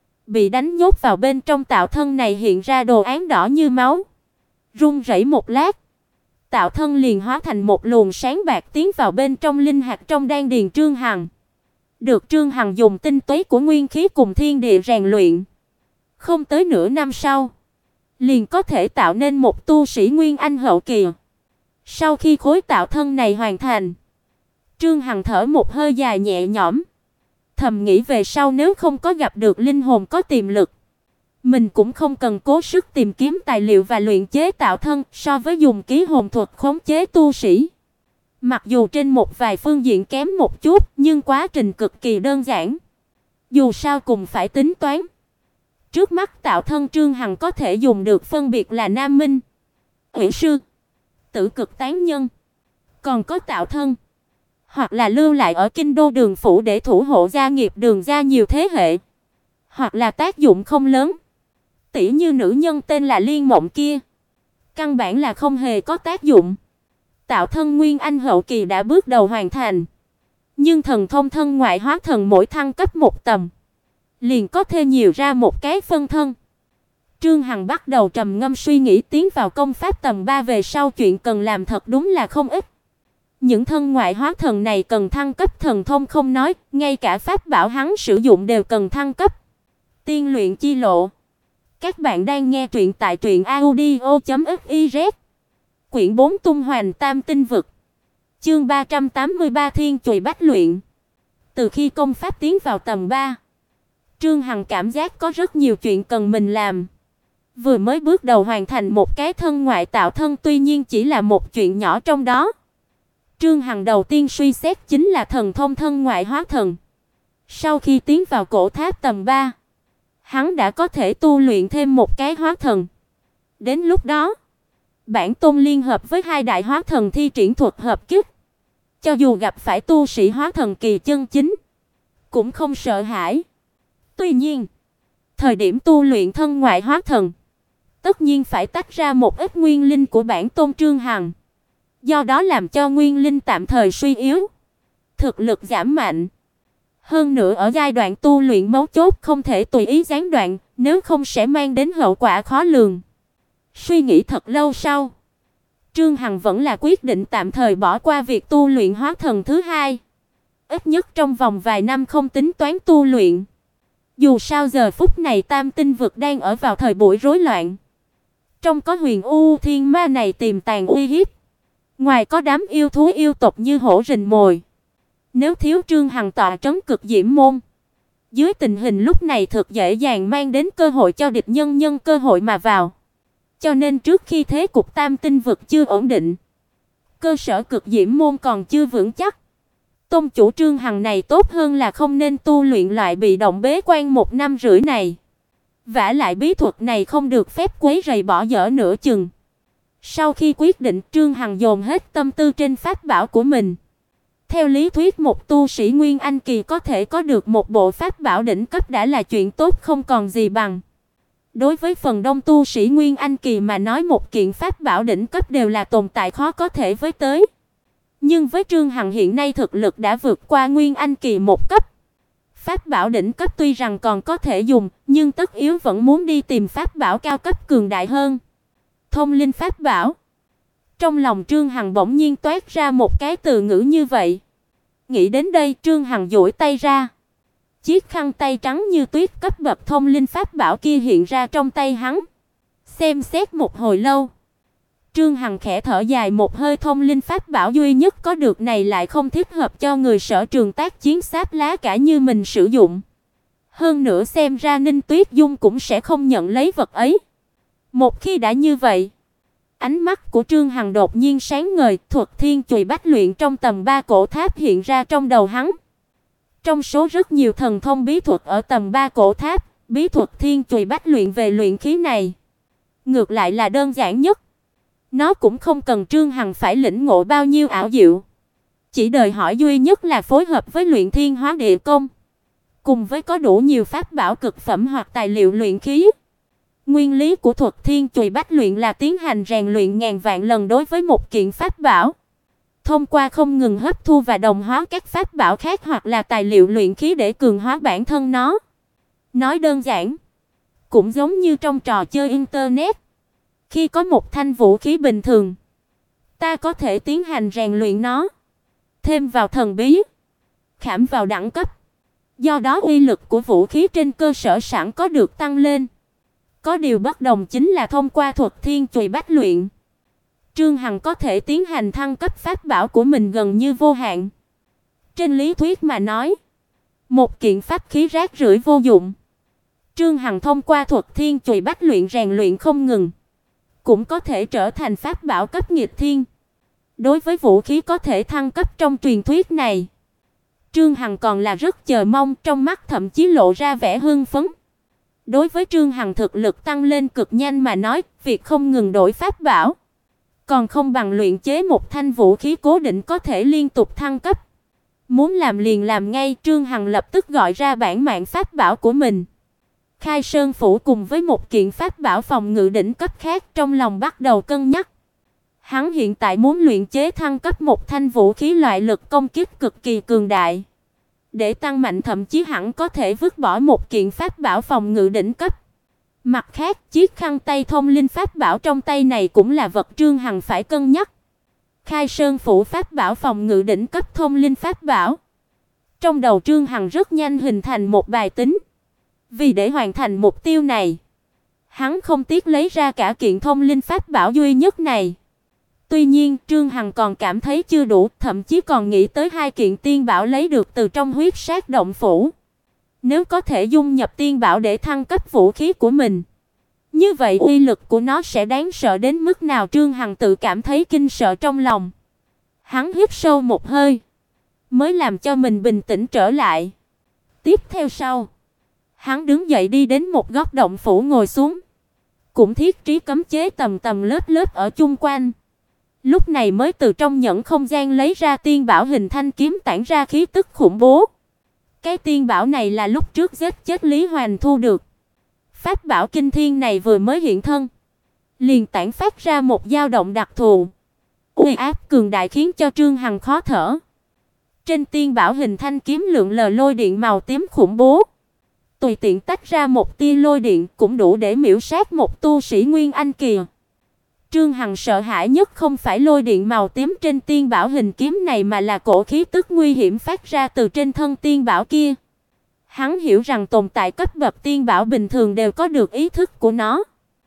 bị đánh nhốt vào bên trong tạo thân này hiện ra đồ án đỏ như máu. Run rẩy một lát, tạo thân liền hóa thành một luồng sáng bạc tiến vào bên trong linh hạt trong đan điền Trương Hằng. Được Trương Hằng dùng tinh túy của nguyên khí cùng thiên địa rèn luyện, không tới nửa năm sau, liền có thể tạo nên một tu sĩ nguyên anh hậu kỳ. Sau khi khối tạo thân này hoàn thành, Trương Hằng thở một hơi dài nhẹ nhõm, thầm nghĩ về sau nếu không có gặp được linh hồn có tiềm lực, mình cũng không cần cố sức tìm kiếm tài liệu và luyện chế tạo thân. So với dùng ký hồn thuật khống chế tu sĩ, mặc dù trên một vài phương diện kém một chút, nhưng quá trình cực kỳ đơn giản. Dù sao cũng phải tính toán. Trước mắt tạo thân Trương Hằng có thể dùng được phân biệt là Nam Minh, Uyển Sư, Tử Cực tán nhân, còn có tạo thân hoặc là lưu lại ở kinh đô Đường phủ để thủ hộ gia nghiệp Đường gia nhiều thế hệ, hoặc là tác dụng không lớn. Tỉ như nữ nhân tên là Liên Mộng kia, căn bản là không hề có tác dụng. Tạo thân nguyên anh hậu kỳ đã bước đầu hoàn thành, nhưng thần thông thân ngoại hóa thần mỗi thăng cấp một tầm, liền có thêm nhiều ra một cái phân thân. Trương Hằng bắt đầu trầm ngâm suy nghĩ, tiến vào công pháp tầm 3 về sau chuyện cần làm thật đúng là không ít. Những thân ngoại hóa thần này cần thăng cấp thần thông không nói, ngay cả pháp bảo hắn sử dụng đều cần thăng cấp. Tiên luyện chi lộ. Các bạn đang nghe truyện tại truyện audio.fiz. quyển 4 tung hoành tam tinh vực. Chương 383 Thiên Chùy Bách Luyện. Từ khi công pháp tiến vào tầm 3, Trương Hằng cảm giác có rất nhiều chuyện cần mình làm. Vừa mới bước đầu hoàn thành một cái thân ngoại tạo thân, tuy nhiên chỉ là một chuyện nhỏ trong đó. Trương Hằng đầu tiên suy xét chính là thần thông thân ngoại hóa thần. Sau khi tiến vào cổ tháp tầm 3, hắn đã có thể tu luyện thêm một cái hóa thần. Đến lúc đó, bản tôn liên hợp với hai đại hóa thần thi triển thuật hợp kích, cho dù gặp phải tu sĩ hóa thần kỳ chân chính, cũng không sợ hãi. Tuy nhiên, thời điểm tu luyện thân ngoại hóa thần, tất nhiên phải tách ra một ít nguyên linh của bản tôn Trương Hằng. Do đó làm cho nguyên linh tạm thời suy yếu, thực lực giảm mạnh. Hơn nữa ở giai đoạn tu luyện mấu chốt không thể tùy ý gián đoạn, nếu không sẽ mang đến hậu quả khó lường. Suy nghĩ thật lâu sau, Trương Hằng vẫn là quyết định tạm thời bỏ qua việc tu luyện hóa thần thứ hai. Ít nhất trong vòng vài năm không tính toán tu luyện. Dù sao giờ phút này tam tinh vực đang ở vào thời buổi rối loạn. Trong có Huyền U Thiên Ma này tiềm tàng uy hiếp, ngoài có đám yêu thú yêu tộc như hổ rình mồi. Nếu thiếu Trương Hằng tọa trấn Cực Diễm môn, dưới tình hình lúc này thực dễ dàng mang đến cơ hội cho địch nhân nhân cơ hội mà vào. Cho nên trước khi thế cục tam tinh vực chưa ổn định, cơ sở Cực Diễm môn còn chưa vững chắc, tôn chủ Trương Hằng này tốt hơn là không nên tu luyện loại bị động bế quan 1 năm rưỡi này. Vả lại bí thuật này không được phép quấy rầy bỏ dở nửa chừng. Sau khi quyết định, Trương Hằng dồn hết tâm tư trên pháp bảo của mình. Theo lý thuyết, một tu sĩ Nguyên Anh kỳ có thể có được một bộ pháp bảo đỉnh cấp đã là chuyện tốt không còn gì bằng. Đối với phần đông tu sĩ Nguyên Anh kỳ mà nói, một kiện pháp bảo đỉnh cấp đều là tồn tại khó có thể với tới. Nhưng với Trương Hằng hiện nay thực lực đã vượt qua Nguyên Anh kỳ một cấp. Pháp bảo đỉnh cấp tuy rằng còn có thể dùng, nhưng tất yếu vẫn muốn đi tìm pháp bảo cao cấp cường đại hơn. Thông linh pháp bảo. Trong lòng Trương Hằng bỗng nhiên toát ra một cái từ ngữ như vậy. Nghĩ đến đây, Trương Hằng duỗi tay ra. Chiếc khăn tay trắng như tuyết cấp bậc thông linh pháp bảo kia hiện ra trong tay hắn. Xem xét một hồi lâu, Trương Hằng khẽ thở dài một hơi. Thông linh pháp bảo duy nhất có được này lại không thích hợp cho người sở trường tác chiến sáp lá cả như mình sử dụng. Hơn nữa xem ra Ninh Tuyết Dung cũng sẽ không nhận lấy vật ấy. Một khi đã như vậy, ánh mắt của Trương Hằng đột nhiên sáng ngời, thuật Thiên Chùy Bách Luyện trong tầm 3 cổ tháp hiện ra trong đầu hắn. Trong số rất nhiều thần thông bí thuật ở tầm 3 cổ tháp, bí thuật Thiên Chùy Bách Luyện về luyện khí này ngược lại là đơn giản nhất. Nó cũng không cần Trương Hằng phải lĩnh ngộ bao nhiêu ảo diệu, chỉ đòi hỏi duy nhất là phối hợp với Luyện Thiên Hóa Địa công, cùng với có đủ nhiều pháp bảo cực phẩm hoặc tài liệu luyện khí. Nguyên lý của thuật Thiên Chùy Bách Luyện là tiến hành rèn luyện ngàn vạn lần đối với một kiện pháp bảo, thông qua không ngừng hấp thu và đồng hóa các pháp bảo khác hoặc là tài liệu luyện khí để cường hóa bản thân nó. Nói đơn giản, cũng giống như trong trò chơi internet, khi có một thanh vũ khí bình thường, ta có thể tiến hành rèn luyện nó, thêm vào thần bí, khảm vào đẳng cấp. Do đó uy lực của vũ khí trên cơ sở sẵn có được tăng lên. Có điều bất đồng chính là thông qua thuật Thiên Chùy Bách Luyện, Trương Hằng có thể tiến hành thăng cấp pháp bảo của mình gần như vô hạn. Trên lý thuyết mà nói, một kiện pháp khí rác rưởi vô dụng, Trương Hằng thông qua thuật Thiên Chùy Bách Luyện rèn luyện không ngừng, cũng có thể trở thành pháp bảo cấp nghịch thiên. Đối với vũ khí có thể thăng cấp trong truyền thuyết này, Trương Hằng còn là rất chờ mong, trong mắt thậm chí lộ ra vẻ hưng phấn. Đối với Trương Hằng thực lực tăng lên cực nhanh mà nói, việc không ngừng đổi pháp bảo còn không bằng luyện chế một thanh vũ khí cố định có thể liên tục thăng cấp. Muốn làm liền làm ngay, Trương Hằng lập tức gọi ra bản mạng pháp bảo của mình. Khai Sơn phủ cùng với một kiện pháp bảo phòng ngự đỉnh cấp khác, trong lòng bắt đầu cân nhắc. Hắn hiện tại muốn luyện chế thăng cấp một thanh vũ khí loại lực công kích cực kỳ cường đại. Để tăng mạnh thậm chí hẳn có thể vứt bỏ một kiện pháp bảo phòng ngự đỉnh cấp. Mặt khác, chiếc khăn tay thông linh pháp bảo trong tay này cũng là vật Trương Hằng phải cân nhắc. Khai Sơn phủ pháp bảo phòng ngự đỉnh cấp thông linh pháp bảo. Trong đầu Trương Hằng rất nhanh hình thành một bài tính. Vì để hoàn thành mục tiêu này, hắn không tiếc lấy ra cả kiện thông linh pháp bảo duy nhất này. Tuy nhiên, Trương Hằng còn cảm thấy chưa đủ, thậm chí còn nghĩ tới hai kiện tiên bảo lấy được từ trong huyết sát động phủ. Nếu có thể dung nhập tiên bảo để thăng cấp vũ khí của mình, như vậy uy lực của nó sẽ đáng sợ đến mức nào? Trương Hằng tự cảm thấy kinh sợ trong lòng. Hắn hít sâu một hơi, mới làm cho mình bình tĩnh trở lại. Tiếp theo sau, hắn đứng dậy đi đến một góc động phủ ngồi xuống, cũng thiết trí cấm chế tầng tầng lớp lớp ở chung quanh. Lúc này mới từ trong nhẫn không gian lấy ra tiên bảo hình thanh kiếm tản ra khí tức khủng bố. Cái tiên bảo này là lúc trước giết chết Lý Hoành thu được. Pháp bảo kinh thiên này vừa mới hiện thân, liền tản phát ra một dao động đặc thù. Uy áp cường đại khiến cho Trương Hằng khó thở. Trên tiên bảo hình thanh kiếm lượn lờ lôi điện màu tím khủng bố. Tùy tiện tách ra một tia lôi điện cũng đủ để miểu sát một tu sĩ Nguyên Anh kỳ. Trương Hằng sợ hãi nhất không phải lôi điện màu tím trên tiên bảo hình kiếm này, mà là cổ khí tức nguy hiểm phát ra từ trên thân tiên bảo kia. Hắn hiểu rằng tồn tại cấp bậc tiên bảo bình thường đều có được ý thức của nó.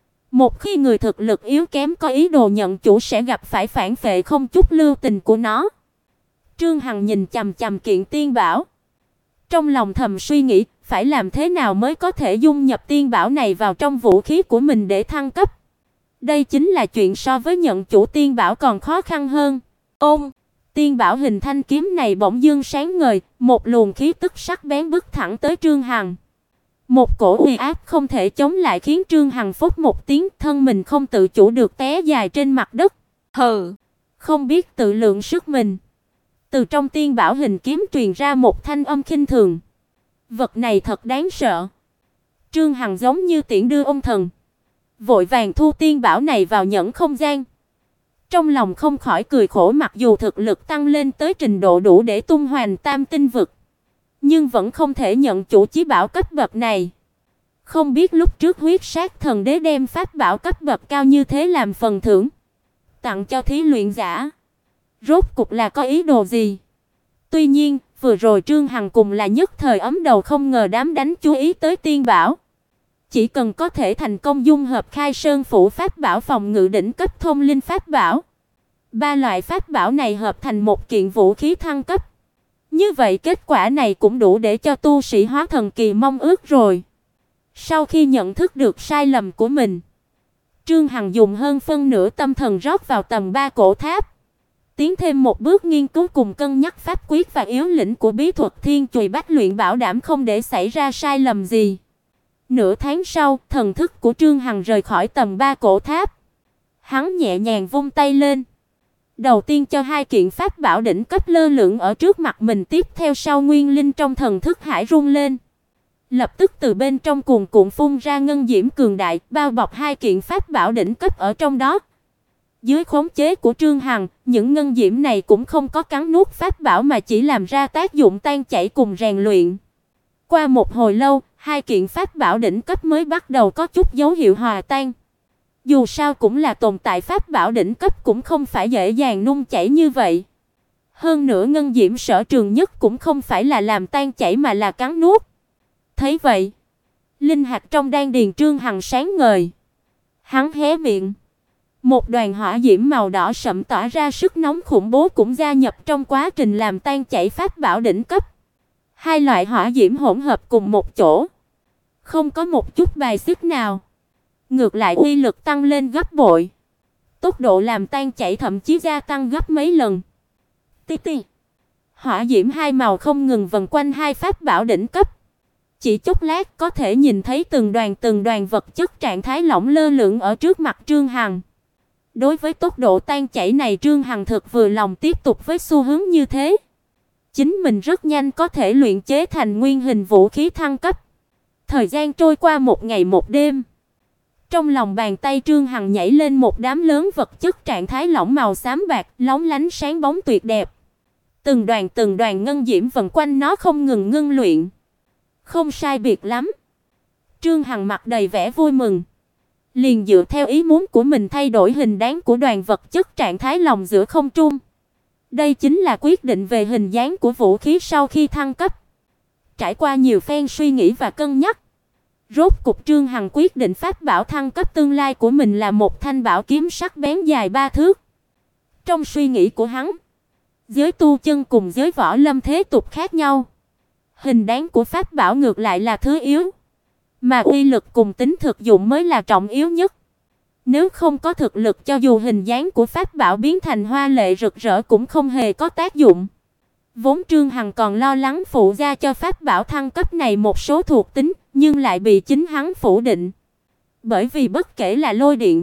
Một khi người thực lực yếu kém có ý đồ nhận chủ sẽ gặp phải phản phệ không chút lưu tình của nó. Trương Hằng nhìn chằm chằm kiện tiên bảo, trong lòng thầm suy nghĩ, phải làm thế nào mới có thể dung nhập tiên bảo này vào trong vũ khí của mình để thăng cấp. Đây chính là chuyện so với nhận chủ tiên bảo còn khó khăn hơn. Tiên bảo hình thanh kiếm này bỗng dưng sáng ngời, một luồng khí tức sắc bén bức thẳng tới Trương Hằng. Một cổ uy áp không thể chống lại khiến Trương Hằng phốc một tiếng, thân mình không tự chủ được té dài trên mặt đất. Hừ, không biết tự lượng sức mình. Từ trong tiên bảo hình kiếm truyền ra một thanh âm khinh thường. Vật này thật đáng sợ. Trương Hằng giống như tiễn đưa ông thần, vội vàng thu tiên bảo này vào nhẫn không gian. Trong lòng không khỏi cười khổ, mặc dù thực lực tăng lên tới trình độ đủ để tung hoành tam tinh vực, nhưng vẫn không thể nhận chủ chí bảo cấp bậc này. Không biết lúc trước huyết sát thần đế đem pháp bảo cấp bậc cao như thế làm phần thưởng, tặng cho thí luyện giả, rốt cục là có ý đồ gì? Tuy nhiên, vừa rồi Trương Hằng cùng là nhất thời ấm đầu, không ngờ đám đánh chú ý tới tiên bảo. Chỉ cần có thể thành công dung hợp Khai Sơn phủ pháp bảo phòng ngự đỉnh cấp thông linh pháp bảo, ba loại pháp bảo này hợp thành một kiện vũ khí thăng cấp. Như vậy kết quả này cũng đủ để cho tu sĩ hóa thần kỳ mong ước rồi. Sau khi nhận thức được sai lầm của mình, Trương Hằng dùng hơn phân nửa tâm thần rót vào tầng 3 cổ tháp, tiến thêm một bước nghiên cứu cùng cân nhắc pháp quyết và yếu lĩnh của bí thuật Thiên Chùy Bách Luyện, bảo đảm không để xảy ra sai lầm gì. Nửa tháng sau, thần thức của Trương Hằng rời khỏi tầng 3 cổ tháp. Hắn nhẹ nhàng vung tay lên, đầu tiên cho hai kiện pháp bảo đỉnh cấp lơ lửng ở trước mặt mình, tiếp theo sau nguyên linh trong thần thức hải rung lên. Lập tức từ bên trong cuồn cuộn phun ra ngân diễm cường đại, bao bọc hai kiện pháp bảo đỉnh cấp ở trong đó. Dưới khống chế của Trương Hằng, những ngân diễm này cũng không có cắn nuốt pháp bảo mà chỉ làm ra tác dụng tan chảy cùng rèn luyện. Qua một hồi lâu, hai kiện pháp bảo đỉnh cấp mới bắt đầu có chút dấu hiệu hòa tan. Dù sao cũng là tồn tại pháp bảo đỉnh cấp, cũng không phải dễ dàng nung chảy như vậy. Hơn nữa ngân diễm sở trường nhất cũng không phải là làm tan chảy mà là cắn nuốt. Thấy vậy, linh hạch trong đan điền Trương Hằng sáng ngời. Hắn hé miệng, một đoàn hỏa diễm màu đỏ sẫm tỏa ra sức nóng khủng bố cũng gia nhập trong quá trình làm tan chảy pháp bảo đỉnh cấp. Hai loại hỏa diễm hỗn hợp cùng một chỗ, không có một chút bài xích nào, ngược lại uy lực tăng lên gấp bội. Tốc độ làm tan chảy thậm chí gia tăng gấp mấy lần. Hỏa diễm hai màu không ngừng vần quanh hai pháp bảo đỉnh cấp. Chỉ chốc lát có thể nhìn thấy từng đoàn vật chất trạng thái lỏng lơ lửng ở trước mặt Trương Hằng. Đối với tốc độ tan chảy này, Trương Hằng thực vừa lòng, tiếp tục với xu hướng như thế, chính mình rất nhanh có thể luyện chế thành nguyên hình vũ khí thăng cấp. Thời gian trôi qua một ngày một đêm. Trong lòng bàn tay Trương Hằng nhảy lên một đám lớn vật chất trạng thái lỏng màu xám bạc, lóng lánh sáng bóng tuyệt đẹp. Từng đoàn ngân diễm vần quanh nó không ngừng ngưng luyện. Không sai biệt lắm. Trương Hằng mặt đầy vẻ vui mừng, liền dựa theo ý muốn của mình thay đổi hình dáng của đoàn vật chất trạng thái lồng giữa không trung. Đây chính là quyết định về hình dáng của vũ khí sau khi thăng cấp. Trải qua nhiều phen suy nghĩ và cân nhắc, rốt cục Trương Hằng quyết định pháp bảo thăng cấp tương lai của mình là một thanh bảo kiếm sắc bén dài 3 thước. Trong suy nghĩ của hắn, giới tu chân cùng giới võ lâm thế tục khác nhau. Hình dáng của pháp bảo ngược lại là thứ yếu, mà uy lực cùng tính thực dụng mới là trọng yếu nhất. Nếu không có thực lực, cho dù hình dáng của pháp bảo biến thành hoa lệ rực rỡ cũng không hề có tác dụng. Vốn Trương Hằng còn lo lắng phụ gia cho pháp bảo thăng cấp này một số thuộc tính, nhưng lại bị chính hắn phủ định. Bởi vì bất kể là lôi điện,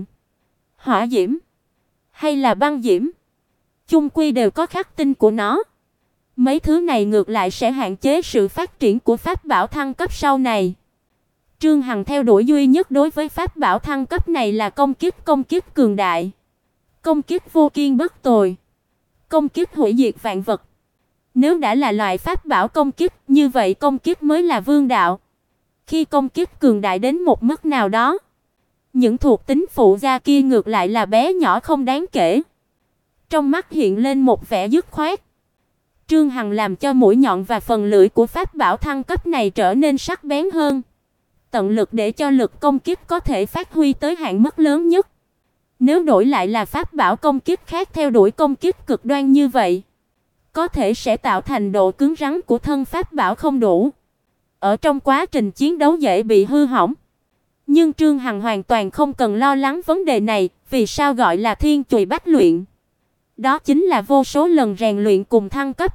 hỏa diễm hay là băng diễm, chung quy đều có khắc tinh của nó. Mấy thứ này ngược lại sẽ hạn chế sự phát triển của pháp bảo thăng cấp sau này. Trương Hằng theo đuổi duy nhất đối với pháp bảo thăng cấp này là công kích cường đại, công kích vô kiên bất tồi, công kích hủy diệt vạn vật. Nếu đã là loại pháp bảo công kích, như vậy công kích mới là vương đạo. Khi công kích cường đại đến một mức nào đó, những thuộc tính phụ gia kia ngược lại là bé nhỏ không đáng kể. Trong mắt hiện lên một vẻ dứt khoát. Trương Hằng làm cho mũi nhọn và phần lưỡi của pháp bảo thăng cấp này trở nên sắc bén hơn, tận lực để cho lực công kích có thể phát huy tới hạn mức lớn nhất. Nếu đổi lại là pháp bảo công kích khác theo đuổi công kích cực đoan như vậy, có thể sẽ tạo thành độ cứng rắn của thân pháp bảo không đủ, ở trong quá trình chiến đấu dễ bị hư hỏng. Nhưng Trương Hằng hoàn toàn không cần lo lắng vấn đề này, vì sao gọi là thiên chùy bách luyện? Đó chính là vô số lần rèn luyện cùng thăng cấp.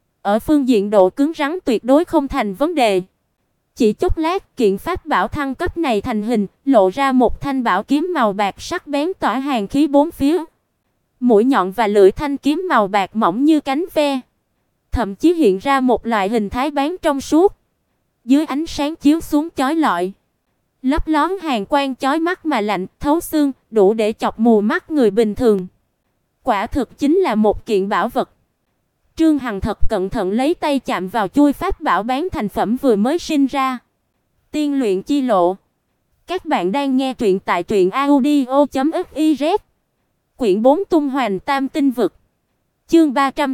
Ở phương diện độ cứng rắn tuyệt đối không thành vấn đề. Chỉ chốc lát, kiện pháp bảo thăng cấp này thành hình, lộ ra một thanh bảo kiếm màu bạc sắc bén tỏa hàn khí bốn phía. Mũi nhọn và lưỡi thanh kiếm màu bạc mỏng như cánh ve, thậm chí hiện ra một loại hình thái bán trong suốt. Dưới ánh sáng chiếu xuống chói lọi, lấp lóm hàn quang chói mắt mà lạnh thấu xương, đủ để chọc mù mắt người bình thường. Quả thực chính là một kiện bảo vật. Trương Hằng thật cẩn thận lấy tay chạm vào chuôi pháp bảo bán thành phẩm vừa mới sinh ra. Tiên luyện chi lộ. Các bạn đang nghe truyện tại truyệnaudio.fiz. Quyển 4 tung hoành tam tinh vực. Chương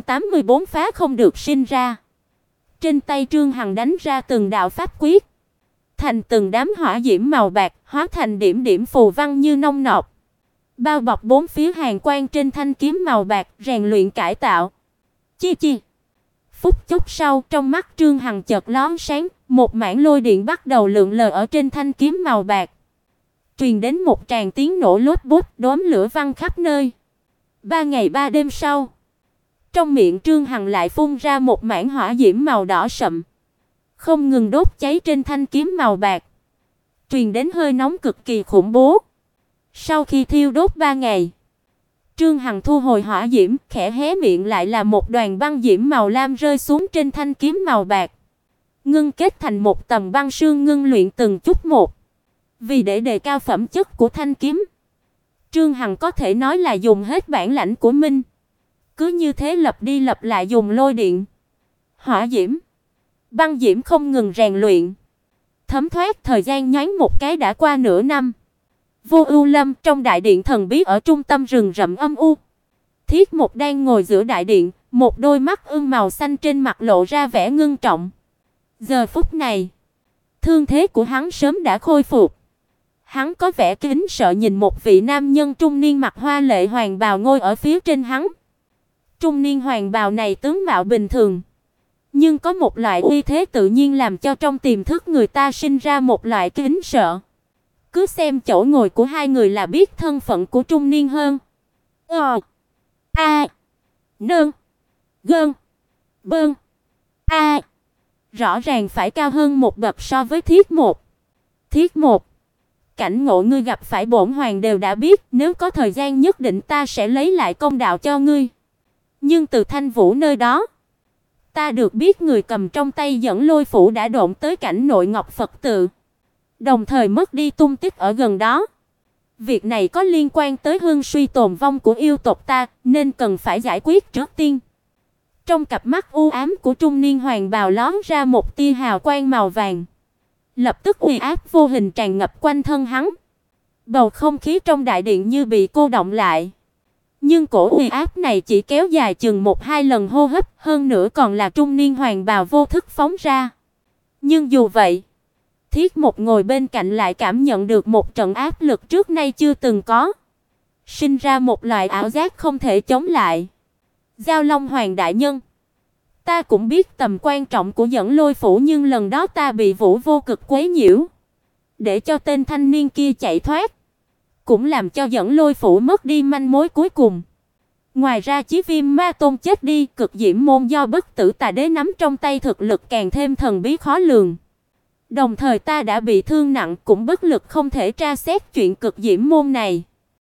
384 phá không được sinh ra. Trên tay Trương Hằng đánh ra từng đạo pháp quyết, thành từng đám hỏa diễm màu bạc, hóa thành điểm điểm phù văn như nông nọc, bao bọc bốn phía hàn quang trên thanh kiếm màu bạc, rèn luyện cải tạo. Chi chi. Phút chốc sau, trong mắt Trương Hằng chợt lóe sáng, một mảng lôi điện bắt đầu lượn lờ ở trên thanh kiếm màu bạc. Truyền đến một tràng tiếng nổ lốp bốp, đốm lửa văng khắp nơi. 3 ngày 3 đêm sau, trong miệng Trương Hằng lại phun ra một mảng hỏa diễm màu đỏ sậm, không ngừng đốt cháy trên thanh kiếm màu bạc, truyền đến hơi nóng cực kỳ khủng bố. Sau khi thiêu đốt 3 ngày, Trương Hằng thu hồi hỏa diễm, khẽ hé miệng lại là một đoàn băng diễm màu lam rơi xuống trên thanh kiếm màu bạc, ngưng kết thành một tầng băng sương ngưng luyện từng chút một. Vì để đề cao phẩm chất của thanh kiếm, Trương Hằng có thể nói là dùng hết bản lãnh của mình. Cứ như thế lặp đi lặp lại dùng lôi điện, hỏa diễm, băng diễm không ngừng rèn luyện. Thấm thoát thời gian nhoáng một cái đã qua nửa năm. Vô Ưu Lâm, trong đại điện thần bí ở trung tâm rừng rậm âm u. Thiết Mục đang ngồi giữa đại điện, một đôi mắt ương màu xanh trên mặt lộ ra vẻ ngưng trọng. Giờ phút này, thương thế của hắn sớm đã khôi phục. Hắn có vẻ kính sợ nhìn một vị nam nhân trung niên mặc hoa lệ hoàng bào ngồi ở phía trên hắn. Trung niên hoàng bào này tướng mạo bình thường, nhưng có một loại uy thế tự nhiên làm cho trong tiềm thức người ta sinh ra một loại kính sợ. Cứ xem chỗ ngồi của hai người là biết thân phận của trung niên hơn. Nương, gơn, bơn, rõ ràng phải cao hơn một bậc so với Thiết Mục. Thiết Mục, cảnh ngộ ngươi gặp phải bổn hoàng đều đã biết, nếu có thời gian nhất định ta sẽ lấy lại công đạo cho ngươi. Nhưng từ Thanh Vũ nơi đó, ta được biết người cầm trong tay dẫn lôi phủ đã độn tới cảnh nội Ngọc Phật tự, đồng thời mất đi tung tích ở gần đó. Việc này có liên quan tới hưng suy tồn vong của yêu tộc ta, nên cần phải giải quyết trước tiên. Trong cặp mắt u ám của trung niên hoàng bào lóe ra một tia hào quang màu vàng. Lập tức uy áp vô hình tràn ngập quanh thân hắn. Bầu không khí trong đại điện như bị cô đọng lại. Nhưng cổ uy áp này chỉ kéo dài chừng 1-2 lần hô hấp, hơn nữa còn là trung niên hoàng bào vô thức phóng ra. Nhưng dù vậy, Thiết Mục ngồi bên cạnh lại cảm nhận được một trận áp lực trước nay chưa từng có. sinh ra một loại ảo giác không thể chống lại. Giao Long Hoàng đại nhân, ta cũng biết tầm quan trọng của Dẫn Lôi phủ, nhưng lần đó ta bị Vũ Vô Cực quấy nhiễu, để cho tên thanh niên kia chạy thoát, cũng làm cho Dẫn Lôi phủ mất đi manh mối cuối cùng. Ngoài ra Chí Viêm Ma Tôn chết đi, Cực Diễm môn do Bất Tử Tà Đế nắm trong tay thực lực càng thêm thần bí khó lường. Đồng thời ta đã bị thương nặng, cũng bất lực không thể tra xét chuyện Cực Diễm môn này.